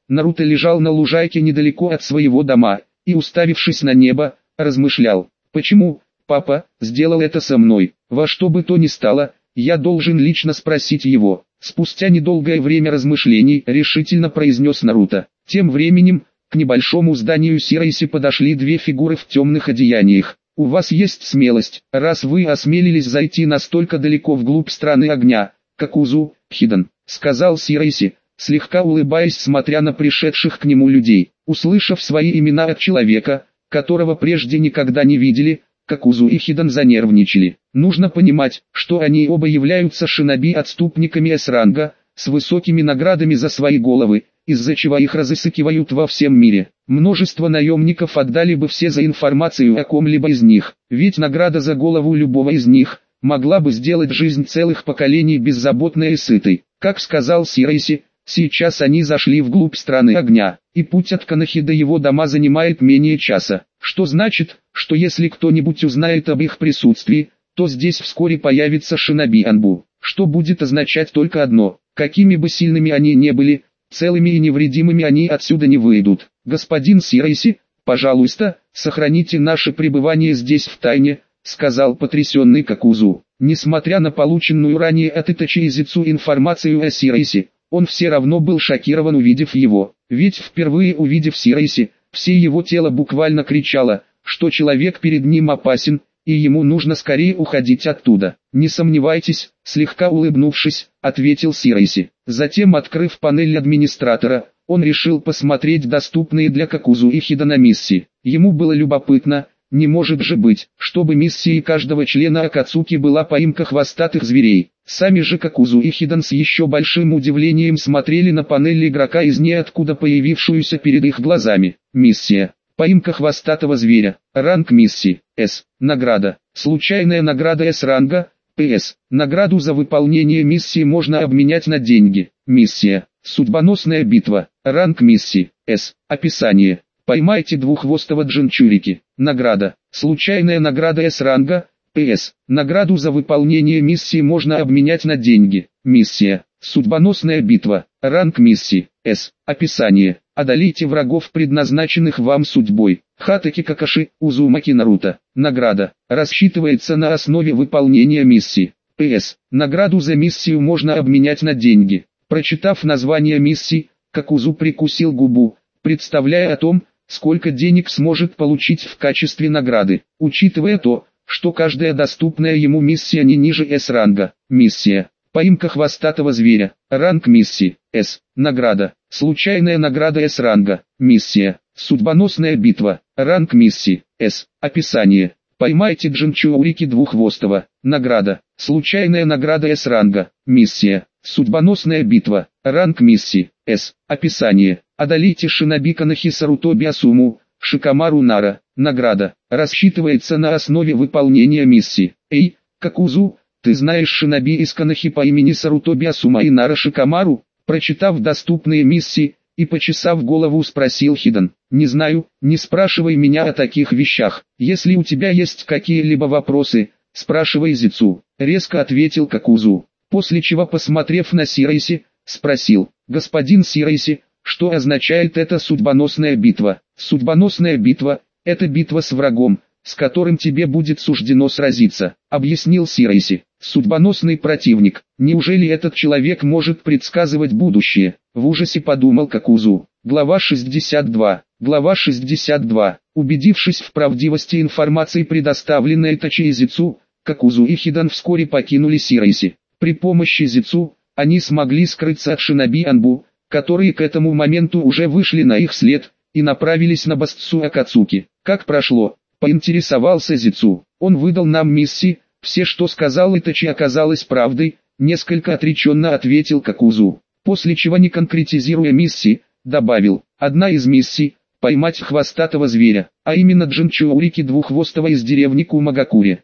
Наруто лежал на лужайке недалеко от своего дома, и, уставившись на небо, размышлял. Почему, папа, сделал это со мной? Во что бы то ни стало, я должен лично спросить его. Спустя недолгое время размышлений решительно произнес Наруто. Тем временем, к небольшому зданию Сирайси подошли две фигуры в темных одеяниях. «У вас есть смелость, раз вы осмелились зайти настолько далеко вглубь страны огня, как Узу, Хидан», — сказал Сирайси, слегка улыбаясь, смотря на пришедших к нему людей. Услышав свои имена от человека, которого прежде никогда не видели, как Узу и Хидан занервничали. Нужно понимать, что они оба являются шиноби-отступниками С-ранга, с высокими наградами за свои головы, из-за чего их разыскивают во всем мире. Множество наемников отдали бы все за информацию о ком-либо из них, ведь награда за голову любого из них могла бы сделать жизнь целых поколений беззаботной и сытой. Как сказал Сирайси, сейчас они зашли вглубь страны огня, и путь от Канахи до его дома занимает менее часа. Что значит, что если кто-нибудь узнает об их присутствии, то здесь вскоре появится шиноби Анбу, что будет означать только одно: какими бы сильными они не были, целыми и невредимыми они отсюда не выйдут. Господин Сирайси, пожалуйста, сохраните наше пребывание здесь в тайне, сказал потрясенный Какузу. Несмотря на полученную ранее от Итачи и Зицу информацию о Сирайси, он все равно был шокирован, увидев его. Ведь впервые увидев Сирайси, все его тело буквально кричало, что человек перед ним опасен, и ему нужно скорее уходить оттуда. «Не сомневайтесь», слегка улыбнувшись, ответил Сирайси. Затем, открыв панель администратора, он решил посмотреть доступные для Какузу и Хидана миссии. Ему было любопытно, не может же быть, чтобы миссией каждого члена Акацуки была поимка хвостатых зверей. Сами же Какузу и Хидан с еще большим удивлением смотрели на панель игрока из ниоткуда появившуюся перед их глазами. Миссия. Поимка хвостатого зверя. Ранг миссии. С. Награда. Случайная награда С-ранга. ПС. Награду за выполнение миссии можно обменять на деньги. Миссия. Судьбоносная битва. Ранг миссии. С. Описание. Поймайте двуххвостого джинчурики. Награда. Случайная награда С-ранга. ПС. Награду за выполнение миссии можно обменять на деньги. Миссия. Судьбоносная битва. Ранг миссии. С. Описание. Одолейте врагов, предназначенных вам судьбой. Хатаки Какаши, Узумаки Наруто. Награда. Рассчитывается на основе выполнения миссии. ПС. Награду за миссию можно обменять на деньги. Прочитав название миссии, Какузу прикусил губу, представляя о том, сколько денег сможет получить в качестве награды. Учитывая то, что каждая доступная ему миссия не ниже С-ранга. Миссия. Поимка хвостатого зверя. Ранг миссии. С. Награда. Случайная награда С-ранга. Миссия. Судьбоносная битва. Ранг миссии. С. Описание. Поймайте джинчурики двуххвостого. Награда. Случайная награда С-ранга. Миссия. Судьбоносная битва. Ранг миссии. С. Описание. Одолейте шиноби Канахи Сарутоби Асуму, Шикамару Нара. Награда. Рассчитывается на основе выполнения миссии. Эй, Какузу, ты знаешь шиноби из Канахи по имени Сарутоби Асума и Нара Шикамару? Прочитав доступные миссии и почесав голову, спросил Хидан. Не знаю, не спрашивай меня о таких вещах. Если у тебя есть какие-либо вопросы, спрашивай Зицу. Резко ответил Какузу. После чего, посмотрев на Сирайси, спросил. Господин Сирайси, что означает эта судьбоносная битва? Судьбоносная битва – это битва с врагом, с которым тебе будет суждено сразиться, объяснил Сирайси. Судьбоносный противник. Неужели этот человек может предсказывать будущее? В ужасе подумал Какузу. Глава 62. Глава 62. Убедившись в правдивости информации, предоставленной Итачи и Зицу, Какузу и Хидан вскоре покинули Сирайси. При помощи Зицу они смогли скрыться от шиноби Анбу, которые к этому моменту уже вышли на их след и направились на Бастсу Акацуки. Как прошло? Поинтересовался Зицу. Он выдал нам миссии, все, что сказал Итачи, оказалось правдой, несколько отреченно ответил Какузу. После чего, не конкретизируя миссии, добавил: одна из миссий – поймать хвостатого зверя, а именно джинчурики двуххвостого из деревни Кумагакури.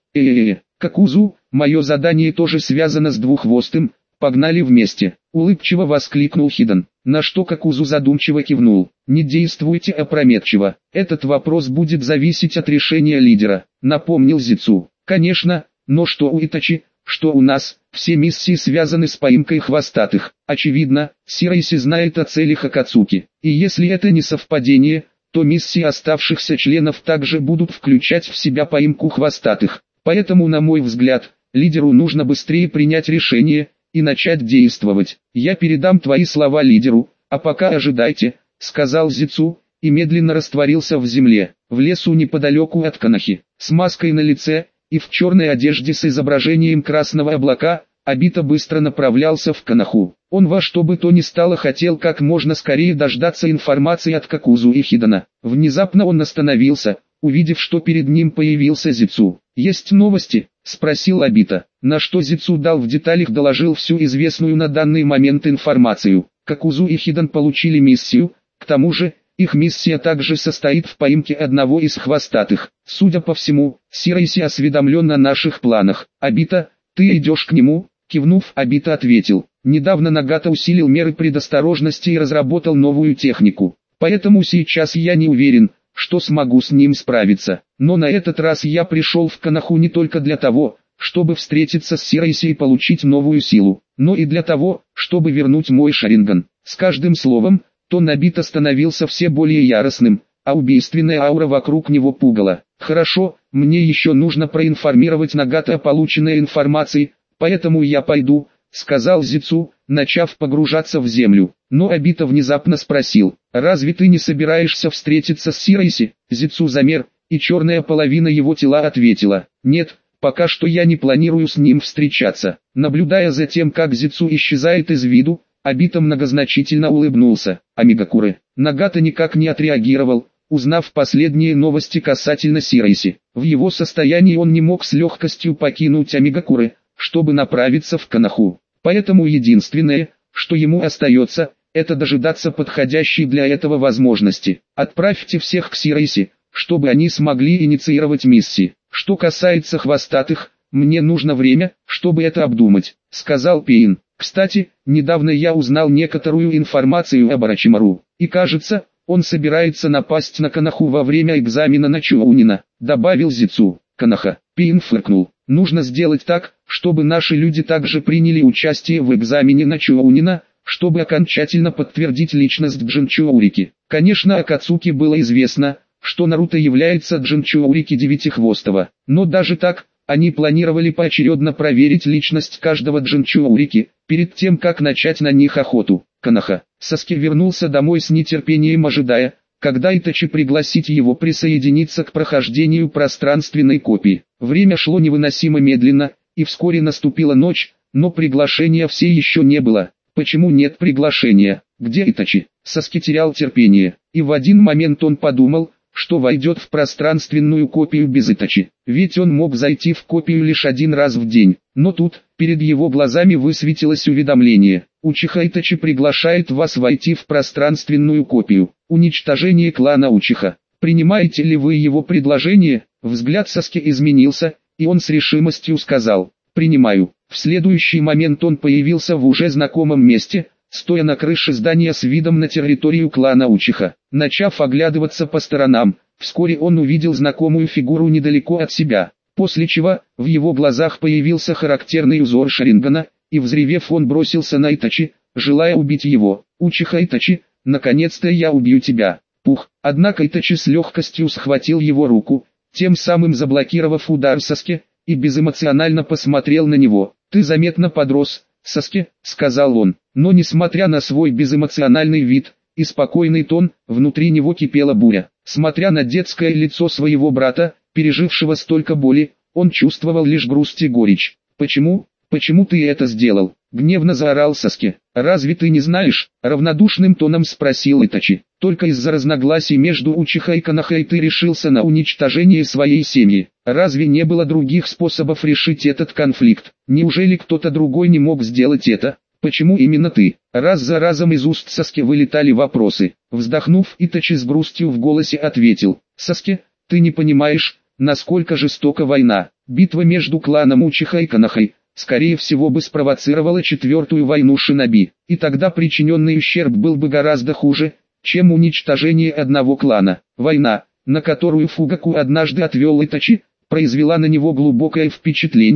Какузу, мое задание тоже связано с двуххвостым, погнали вместе, улыбчиво воскликнул Хидан, на что Какузу задумчиво кивнул. Не действуйте опрометчиво, этот вопрос будет зависеть от решения лидера, напомнил Зицу. Конечно, но что у Итачи, что у нас все миссии связаны с поимкой хвостатых. Очевидно, Сирайси знает о целях Акацуки. И если это не совпадение, то миссии оставшихся членов также будут включать в себя поимку хвостатых. Поэтому, на мой взгляд, лидеру нужно быстрее принять решение и начать действовать. Я передам твои слова лидеру, а пока ожидайте, сказал Зицу, и медленно растворился в земле. В лесу неподалеку от Канахи, с маской на лице и в черной одежде с изображением красного облака, Обита быстро направлялся в Канаху. Он во что бы то ни стало хотел как можно скорее дождаться информации от Какузу и Хидана. Внезапно он остановился, увидев, что перед ним появился Зицу. «Есть новости?» – спросил Обита, на что Зицу дал в деталях доложил всю известную на данный момент информацию. Какузу и Хидан получили миссию, к тому же, их миссия также состоит в поимке одного из хвостатых. Судя по всему, Сирайси осведомлен о наших планах. Обита, ты идешь к нему? Кивнув, Обита ответил. Недавно Нагата усилил меры предосторожности и разработал новую технику. Поэтому сейчас я не уверен, что смогу с ним справиться. Но на этот раз я пришел в Канаху не только для того, чтобы встретиться с Сирайси и получить новую силу, но и для того, чтобы вернуть мой Шаринган. С каждым словом, тон Обита становился все более яростным, а убийственная аура вокруг него пугала. «Хорошо, мне еще нужно проинформировать Нагата о полученной информации, поэтому я пойду», — сказал Зицу, начав погружаться в землю. Но Обита внезапно спросил: «Разве ты не собираешься встретиться с Сирайси?» Зицу замер, и черная половина его тела ответила: «Нет, пока что я не планирую с ним встречаться». Наблюдая за тем, как Зицу исчезает из виду, Обита многозначительно улыбнулся. Амигакуры. Нагата никак не отреагировал, узнав последние новости касательно Сирайси. В его состоянии он не мог с легкостью покинуть Амигакуры, чтобы направиться в Канаху. Поэтому единственное, что ему остается, это дожидаться подходящей для этого возможности. Отправьте всех к Сирайси, чтобы они смогли инициировать миссии. Что касается хвостатых, мне нужно время, чтобы это обдумать, сказал Пейн. Кстати, недавно я узнал некоторую информацию об Орочимару, и кажется, он собирается напасть на Канаху во время экзамена на Чоунина, добавил Зицу. Канаха. Пейн фыркнул. Нужно сделать так, чтобы наши люди также приняли участие в экзамене на Чоунина, чтобы окончательно подтвердить личность Джинчоурики. Конечно, Акацуки было известно, что Наруто является Джинчоурики Девятихвостого, но даже так, они планировали поочередно проверить личность каждого Джинчоурики, перед тем как начать на них охоту. Канаха. Саски вернулся домой с нетерпением, ожидая, когда Итачи пригласит его присоединиться к прохождению пространственной копии. Время шло невыносимо медленно, и вскоре наступила ночь, но приглашения все еще не было. Почему нет приглашения? Где Итачи? Саски терял терпение, и в один момент он подумал, что войдет в пространственную копию без Итачи. Ведь он мог зайти в копию лишь один раз в день. Но тут, перед его глазами высветилось уведомление. Учиха Итачи приглашает вас войти в пространственную копию. Уничтожение клана Учиха. Принимаете ли вы его предложение? Взгляд Саски изменился, и он с решимостью сказал: «Принимаю». В следующий момент он появился в уже знакомом месте, стоя на крыше здания с видом на территорию клана Учиха. Начав оглядываться по сторонам, вскоре он увидел знакомую фигуру недалеко от себя, после чего в его глазах появился характерный узор Шарингана, и взревев он бросился на Итачи, желая убить его. «Учиха Итачи, наконец-то я убью тебя!» Пух! Однако Итачи с легкостью схватил его руку, тем самым заблокировав удар Саски, и безэмоционально посмотрел на него. «Ты заметно подрос, Саски», — сказал он, но несмотря на свой безэмоциональный вид и спокойный тон, внутри него кипела буря. Смотря на детское лицо своего брата, пережившего столько боли, он чувствовал лишь грусть и горечь. «Почему ты это сделал?» — гневно заорал Саски. «Разве ты не знаешь?» — равнодушным тоном спросил Итачи. «Только из-за разногласий между Учиха и Канахой ты решился на уничтожение своей семьи. Разве не было других способов решить этот конфликт? Неужели кто-то другой не мог сделать это? Почему именно ты?» Раз за разом из уст Саски вылетали вопросы. Вздохнув, Итачи с грустью в голосе ответил: «Саски, ты не понимаешь, насколько жестока война. Битва между кланом Учиха и Канахой, скорее всего, бы спровоцировала четвертую войну шиноби, и тогда причиненный ущерб был бы гораздо хуже, чем уничтожение одного клана. Война, на которую Фугаку однажды отвел Итачи, произвела на него глубокое впечатление,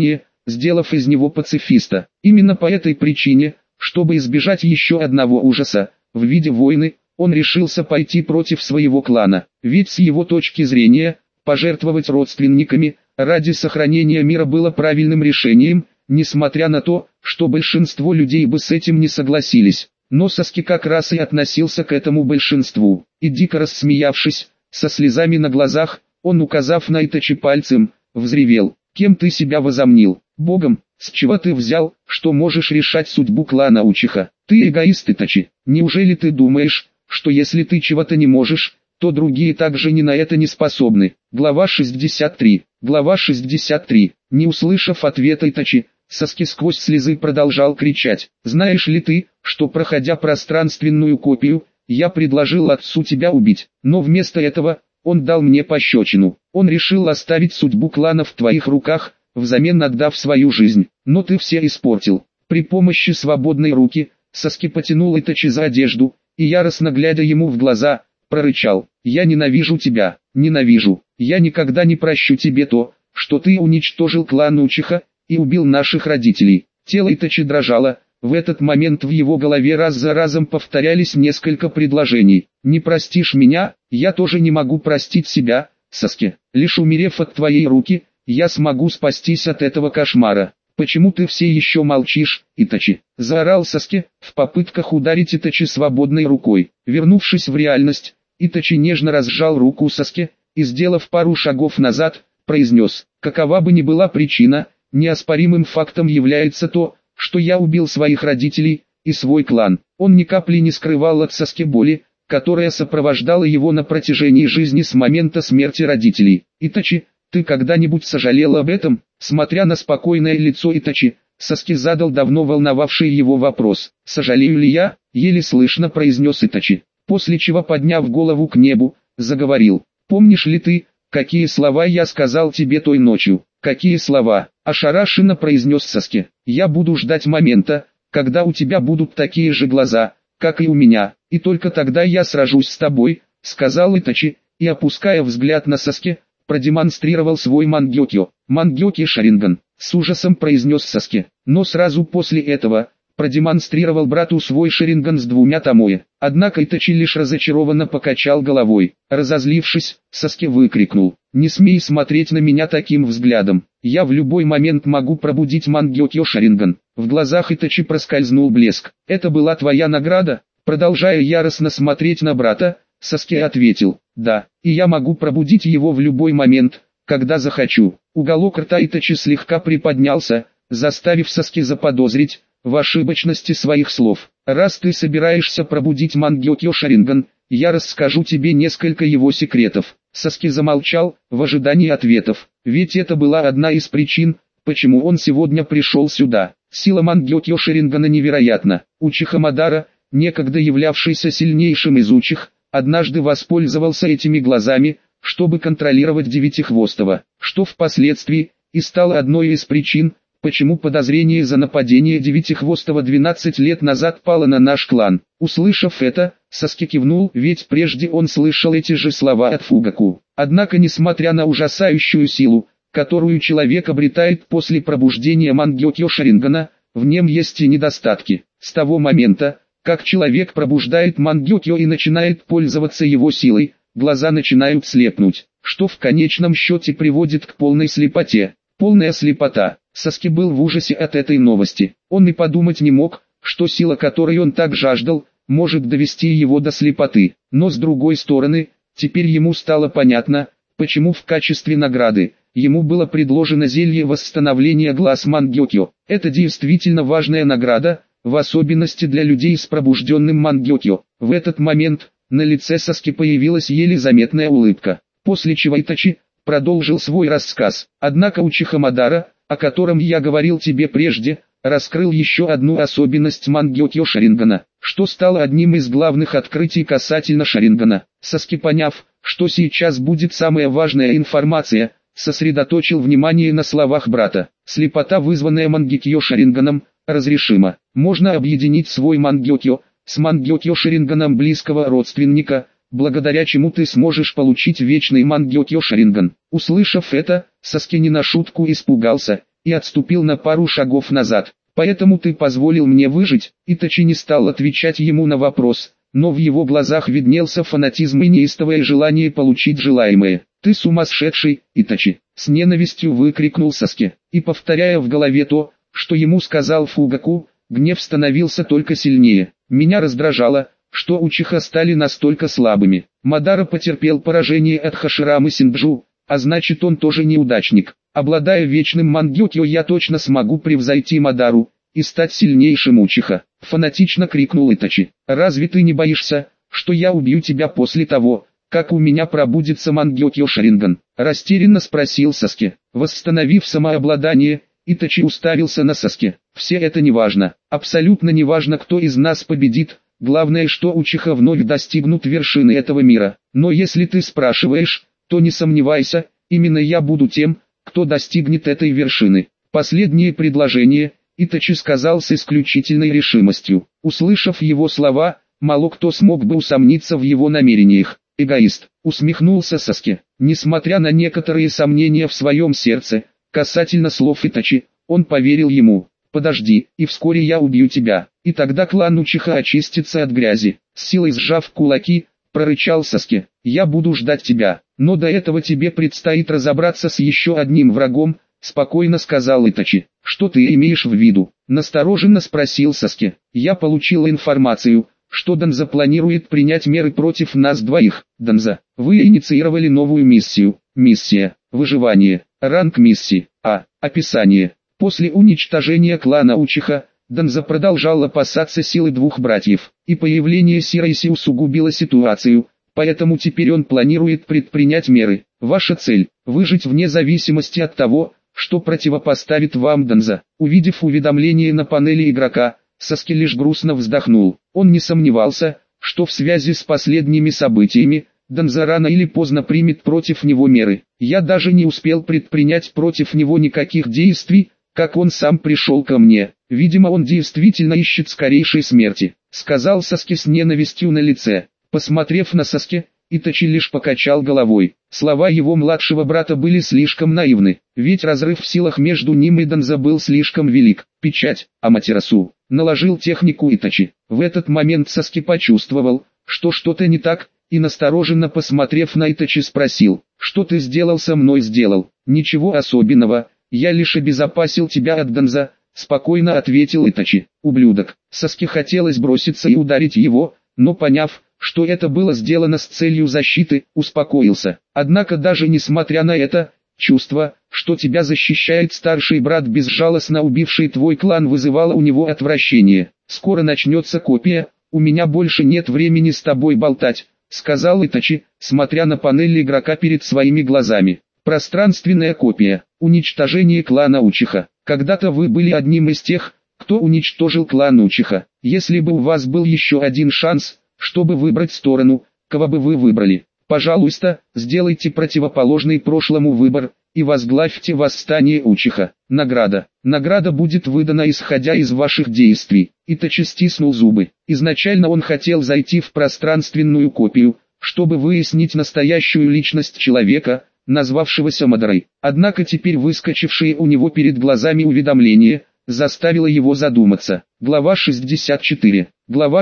сделав из него пацифиста. Именно по этой причине, чтобы избежать еще одного ужаса, в виде войны, он решился пойти против своего клана. Ведь с его точки зрения, пожертвовать родственниками ради сохранения мира было правильным решением, несмотря на то, что большинство людей бы с этим не согласились. Но Саски как раз и относился к этому большинству. И дико рассмеявшись, со слезами на глазах, он, указав на Итачи пальцем, взревел: «Кем ты себя возомнил? Богом? С чего ты взял, что можешь решать судьбу клана Учиха? Ты эгоист, Итачи. Неужели ты думаешь, что если ты чего-то не можешь, то другие также ни на это не способны?» Глава 63. Глава 63. Не услышав ответа Итачи, Саски сквозь слезы продолжал кричать: «Знаешь ли ты, что, проходя пространственную копию, я предложил отцу тебя убить, но вместо этого он дал мне пощечину. Он решил оставить судьбу клана в твоих руках, взамен отдав свою жизнь, но ты все испортил». При помощи свободной руки Саски потянул Итачи за одежду, и яростно глядя ему в глаза, прорычал: «Я ненавижу тебя, ненавижу. Я никогда не прощу тебе то, что ты уничтожил клан Учиха и убил наших родителей». Тело Итачи дрожало. В этот момент в его голове раз за разом повторялись несколько предложений. «Не простишь меня, я тоже не могу простить себя, Саски. Лишь умерев от твоей руки, я смогу спастись от этого кошмара. Почему ты все еще молчишь, Итачи?» — заорал Саски, в попытках ударить Итачи свободной рукой. Вернувшись в реальность, Итачи нежно разжал руку Саски и, сделав пару шагов назад, произнес: «Какова бы ни была причина, неоспоримым фактом является то, что я убил своих родителей и свой клан». Он ни капли не скрывал от Саски боли, которая сопровождала его на протяжении жизни с момента смерти родителей. «Итачи, ты когда-нибудь сожалел об этом?» Смотря на спокойное лицо Итачи, Саски задал давно волновавший его вопрос. «Сожалею ли я?» — еле слышно произнес Итачи. После чего, подняв голову к небу, заговорил: «Помнишь ли ты, какие слова я сказал тебе той ночью?» «Какие слова?» — ошарашенно произнес Саски. «Я буду ждать момента, когда у тебя будут такие же глаза, как и у меня, и только тогда я сражусь с тобой», — сказал Итачи, и, опуская взгляд на Саски, продемонстрировал свой мангёкё. «Мангёки Шаринган», — с ужасом произнес Саски, но сразу после этого продемонстрировал брату свой Шаринган с 2 томоэ. Однако Итачи лишь разочарованно покачал головой. Разозлившись, Саски выкрикнул: «Не смей смотреть на меня таким взглядом. Я в любой момент могу пробудить мангёкё Шаринган». В глазах Итачи проскользнул блеск. «Это была твоя награда?» Продолжая яростно смотреть на брата, Саски ответил: «Да, и я могу пробудить его в любой момент, когда захочу». Уголок рта Итачи слегка приподнялся, заставив Саски заподозрить в ошибочности своих слов. «Раз ты собираешься пробудить мангёкё Шаринган, я расскажу тебе несколько его секретов». Саски замолчал, в ожидании ответов, ведь это была одна из причин, почему он сегодня пришел сюда. Сила мангёкё Шарингана невероятна. Учиха Мадара, некогда являвшийся сильнейшим из учих, однажды воспользовался этими глазами, чтобы контролировать Девятихвостого, что впоследствии и стало одной из причин, почему подозрение за нападение Девятихвостого 12 лет назад пало на наш клан. Услышав это, Саски кивнул, ведь прежде он слышал эти же слова от Фугаку. Однако, несмотря на ужасающую силу, которую человек обретает после пробуждения мангёкё Шарингана, в нем есть и недостатки. С того момента, как человек пробуждает мангёкё и начинает пользоваться его силой, глаза начинают слепнуть, что в конечном счете приводит к полной слепоте. Полная слепота. Саски был в ужасе от этой новости. Он и подумать не мог, что сила, которой он так жаждал, может довести его до слепоты. Но с другой стороны, теперь ему стало понятно, почему в качестве награды ему было предложено зелье восстановления глаз мангёкё. Это действительно важная награда, в особенности для людей с пробужденным мангёкё. В этот момент на лице Саски появилась еле заметная улыбка, после чего Итачи продолжил свой рассказ. Однако Учиха Мадара, о котором я говорил тебе прежде, раскрыл еще одну особенность мангёкё Шарингана, что стало одним из главных открытий касательно Шарингана. Саски, поняв, что сейчас будет самая важная информация, сосредоточил внимание на словах брата. Слепота, вызванная мангёкё Шаринганом, разрешима. Можно объединить свой мангёкё с мангёкё Шаринганом близкого родственника, благодаря чему ты сможешь получить вечный мангёкё Шаринган. Услышав это, Саски не на шутку испугался, и отступил на пару шагов назад. Поэтому ты позволил мне выжить. Итачи не стал отвечать ему на вопрос, но в его глазах виднелся фанатизм и неистовое желание получить желаемое. Ты сумасшедший, Итачи! С ненавистью выкрикнул Саски. И повторяя в голове то, что ему сказал Фугаку, гнев становился только сильнее. Меня раздражало, что Учиха стали настолько слабыми. Мадара потерпел поражение от Хаширамы Синджу, а значит он тоже неудачник. Обладая вечным Мангёкё, я точно смогу превзойти Мадару и стать сильнейшим Учиха. Фанатично крикнул Итачи. Разве ты не боишься, что я убью тебя после того, как у меня пробудится Мангёкё Шаринган? Растерянно спросил Саски. Восстановив самообладание, Итачи уставился на Саски. Все это не важно. Абсолютно не важно, кто из нас победит. Главное, что Учиха вновь достигнут вершины этого мира. Но если ты спрашиваешь, то не сомневайся, именно я буду тем, кто достигнет этой вершины. Последнее предложение Итачи сказал с исключительной решимостью. Услышав его слова, мало кто смог бы усомниться в его намерениях. Эгоист, усмехнулся Саски. Несмотря на некоторые сомнения в своем сердце, касательно слов Итачи, он поверил ему. Подожди, и вскоре я убью тебя, и тогда клан Учиха очистится от грязи. С силой сжав кулаки, прорычал Саски. Я буду ждать тебя, но до этого тебе предстоит разобраться с еще одним врагом, спокойно сказал Итачи. Что ты имеешь в виду? Настороженно спросил Саски. Я получил информацию, что Данза планирует принять меры против нас двоих. Данза, вы инициировали новую миссию. Миссия, выживание, ранг миссии, описание. После уничтожения клана Учиха, Данза продолжал опасаться силы двух братьев, и появление Сирайси усугубило ситуацию, поэтому теперь он планирует предпринять меры. Ваша цель – выжить вне зависимости от того, что противопоставит вам Данза. Увидев уведомление на панели игрока, Саски лишь грустно вздохнул. Он не сомневался, что в связи с последними событиями, Данза рано или поздно примет против него меры. Я даже не успел предпринять против него никаких действий, как он сам пришел ко мне. Видимо, он действительно ищет скорейшей смерти, сказал Саски с ненавистью на лице. Посмотрев на Саски, Итачи лишь покачал головой. Слова его младшего брата были слишком наивны, ведь разрыв в силах между ним и Данза был слишком велик. Печать Аматерасу наложил технику Итачи. В этот момент Саски почувствовал, что что-то не так, и настороженно посмотрев на Итачи спросил: «Что ты сделал со мной?» «Сделал ничего особенного. Я лишь обезопасил тебя от Данза», — спокойно ответил Итачи. «Ублюдок». Саски хотелось броситься и ударить его, но поняв, что это было сделано с целью защиты, успокоился. Однако даже несмотря на это, чувство, что тебя защищает старший брат, безжалостно убивший твой клан, вызывало у него отвращение. «Скоро начнется копия, у меня больше нет времени с тобой болтать», — сказал Итачи, смотря на панель игрока перед своими глазами. Пространственная копия. Уничтожение клана Учиха. Когда-то вы были одним из тех, кто уничтожил клан Учиха. Если бы у вас был еще один шанс, чтобы выбрать сторону, кого бы вы выбрали? Пожалуйста, сделайте противоположный прошлому выбор и возглавьте восстание Учиха. Награда. Награда будет выдана исходя из ваших действий. Итачи стиснул зубы. Изначально он хотел зайти в пространственную копию, чтобы выяснить настоящую личность человека, назвавшегося Мадарой. Однако теперь выскочившее у него перед глазами уведомление заставило его задуматься. Глава 64. Глава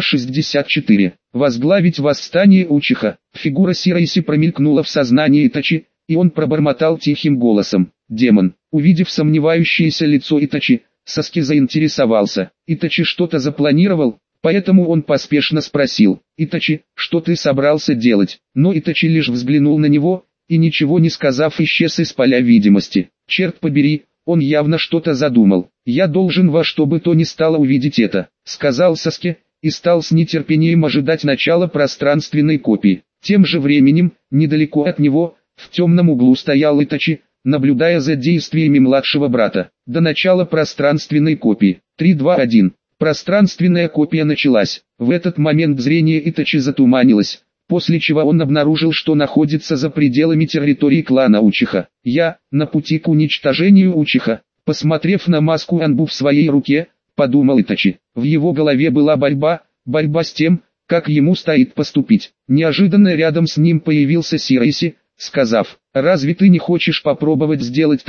64. Возглавить восстание Учиха. Фигура Сирайси промелькнула в сознании Итачи, и он пробормотал тихим голосом: «Демон». Увидев сомневающееся лицо Итачи, Саски заинтересовался. Итачи что-то запланировал, поэтому он поспешно спросил: «Итачи, что ты собрался делать?» Но Итачи лишь взглянул на него, и ничего не сказав исчез из поля видимости. Черт побери, он явно что-то задумал. «Я должен во что бы то ни стало увидеть это», — сказал Саски, и стал с нетерпением ожидать начала пространственной копии. Тем же временем, недалеко от него, в темном углу стоял Итачи, наблюдая за действиями младшего брата. До начала пространственной копии. 3, 2, 1. Пространственная копия началась. В этот момент зрение Итачи затуманилось, после чего он обнаружил, что находится за пределами территории клана Учиха. «Я на пути к уничтожению Учиха». Посмотрев на маску Анбу в своей руке, подумал Итачи. В его голове была борьба с тем, как ему стоит поступить. Неожиданно рядом с ним появился Сирайси, сказав: «Разве ты не хочешь попробовать сделать так,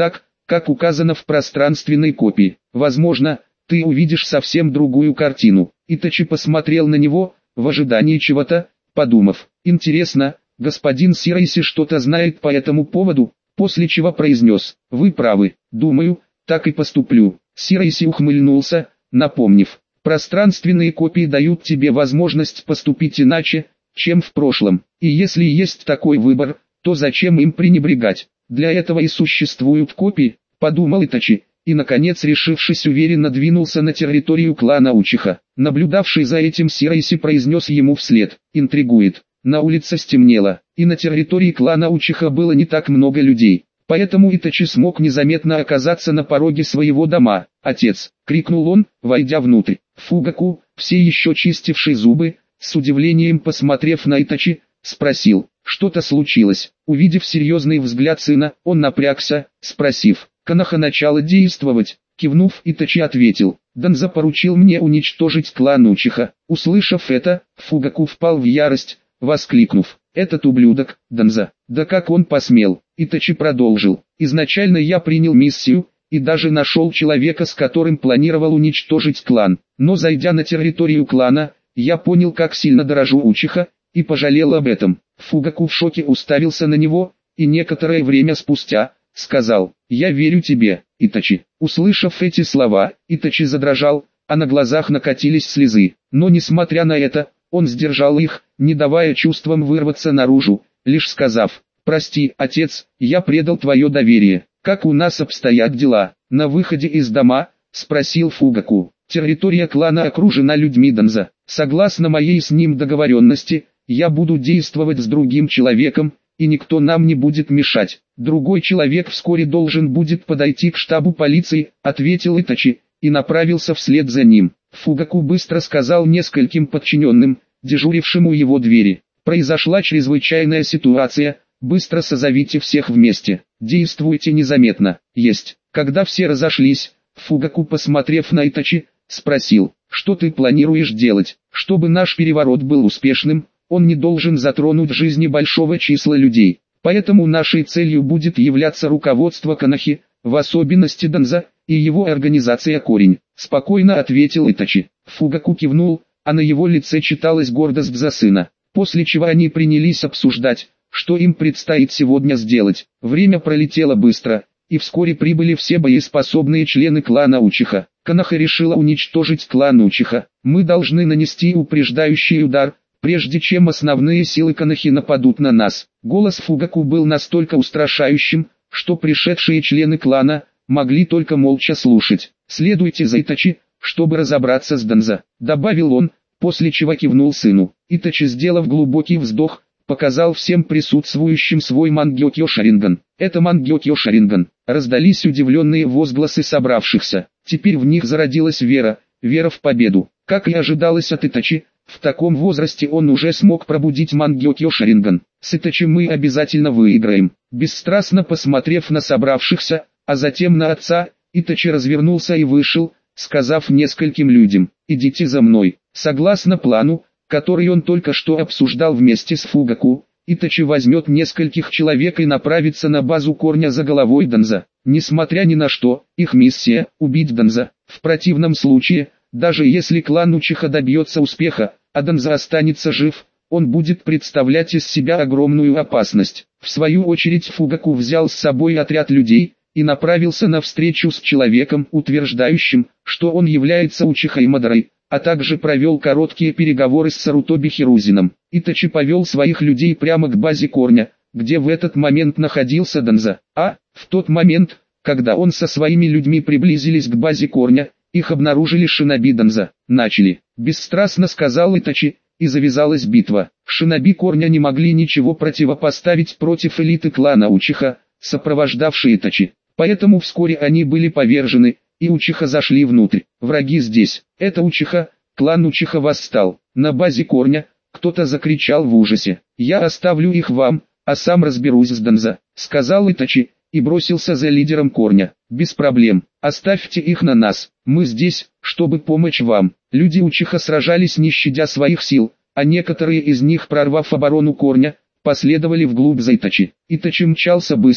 как указано в пространственной копии. Возможно, ты увидишь совсем другую картину. Итачи посмотрел на него, в ожидании чего-то, подумав. Интересно, господин Сирайси что-то знает по этому поводу, после чего произнес: вы правы, думаю, так и поступлю. Сирайси ухмыльнулся, напомнив: пространственные копии дают тебе возможность поступить иначе, чем в прошлом. И если есть такой выбор, то зачем им пренебрегать? Для этого и существуют копии, подумал Итачи, и наконец, решившись, уверенно двинулся на территорию клана Учиха. Наблюдавший за этим Сирайси произнес ему вслед: интригует. На улице стемнело, и на территории клана Учиха было не так много людей. Поэтому Итачи смог незаметно оказаться на пороге своего дома. «Отец!» — крикнул он, войдя внутрь. Фугаку, все еще чистивший зубы, с удивлением посмотрев на Итачи, спросил: что-то случилось? Увидев серьезный взгляд сына, он напрягся, спросив: Канаха начало действовать? Кивнув, Итачи ответил: Данза поручил мне уничтожить клан Учиха. Услышав это, Фугаку впал в ярость, воскликнув: этот ублюдок, Данза, да как он посмел? Итачи продолжил: изначально я принял миссию, и даже нашел человека, с которым планировал уничтожить клан. Но зайдя на территорию клана, я понял, как сильно дорожу Учиха, и пожалел об этом. Фугаку в шоке уставился на него, и некоторое время спустя сказал: я верю тебе, Итачи. Услышав эти слова, Итачи задрожал, а на глазах накатились слезы. Но несмотря на это, он сдержал их, не давая чувствам вырваться наружу, лишь сказав: прости, отец, я предал твое доверие. Как у нас обстоят дела? На выходе из дома спросил Фугаку. Территория клана окружена людьми Данза. Согласно моей с ним договоренности, я буду действовать с другим человеком, и никто нам не будет мешать. Другой человек вскоре должен будет подойти к штабу полиции, ответил Итачи, и направился вслед за ним. Фугаку быстро сказал нескольким подчиненным, дежурившим у его двери: произошла чрезвычайная ситуация, быстро созовите всех вместе, действуйте незаметно. Есть. Когда все разошлись, Фугаку, посмотрев на Итачи, спросил: что ты планируешь делать? Чтобы наш переворот был успешным, он не должен затронуть жизни большого числа людей. Поэтому нашей целью будет являться руководство Канахи, в особенности Данза, и его организация Корень. Спокойно ответил Итачи. Фугаку кивнул, а на его лице читалась гордость за сына. После чего они принялись обсуждать, что им предстоит сегодня сделать. Время пролетело быстро, и вскоре прибыли все боеспособные члены клана Учиха. Канаха решила уничтожить клан Учиха. Мы должны нанести упреждающий удар, прежде чем основные силы Канахи нападут на нас. Голос Фугаку был настолько устрашающим, что пришедшие члены клана могли только молча слушать. «Следуйте за Итачи, чтобы разобраться с Данза», — добавил он, после чего кивнул сыну. Итачи, сделав глубокий вздох, показал всем присутствующим свой Мангёкё Шаринган. «Это Мангёкё Шаринган», — раздались удивленные возгласы собравшихся. Теперь в них зародилась вера в победу. Как и ожидалось от Итачи, в таком возрасте он уже смог пробудить Мангёкё Шаринган. «С Итачи мы обязательно выиграем». Бесстрастно посмотрев на собравшихся, а затем на отца, Итачи развернулся и вышел, сказав нескольким людям: «Идите за мной». Согласно плану, который он только что обсуждал вместе с Фугаку, Итачи возьмет нескольких человек и направится на базу Корня за головой Данза. Несмотря ни на что, их миссия – убить Данза. В противном случае, даже если клан Учиха добьется успеха, а Данза останется жив, он будет представлять из себя огромную опасность. В свою очередь Фугаку взял с собой отряд людей и направился на встречу с человеком, утверждающим, что он является Учиха Мадорой, а также провел короткие переговоры с Сарутоби Хирузином. Итачи повел своих людей прямо к базе Корня, где в этот момент находился Данза. В тот момент, когда он со своими людьми приблизились к базе Корня, их обнаружили шиноби Данза. «Начали», — бесстрастно сказал Итачи, и завязалась битва. Шиноби Корня не могли ничего противопоставить против элиты клана Учиха, сопровождавшей Итачи. Поэтому вскоре они были повержены, и Учиха зашли внутрь. «Враги здесь, это Учиха», клан Учиха восстал. На базе Корня кто-то закричал в ужасе: «Я оставлю их вам, а сам разберусь с Данза», — сказал Итачи, и бросился за лидером Корня. «Без проблем, оставьте их на нас, мы здесь, чтобы помочь вам». Люди Учиха сражались не щадя своих сил, а некоторые из них, прорвав оборону Корня, последовали вглубь за Итачи. Итачи мчался быстро,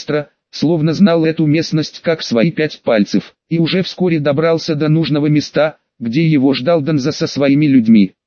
словно знал эту местность как свои 5 пальцев, и уже вскоре добрался до нужного места, где его ждал Данза со своими людьми.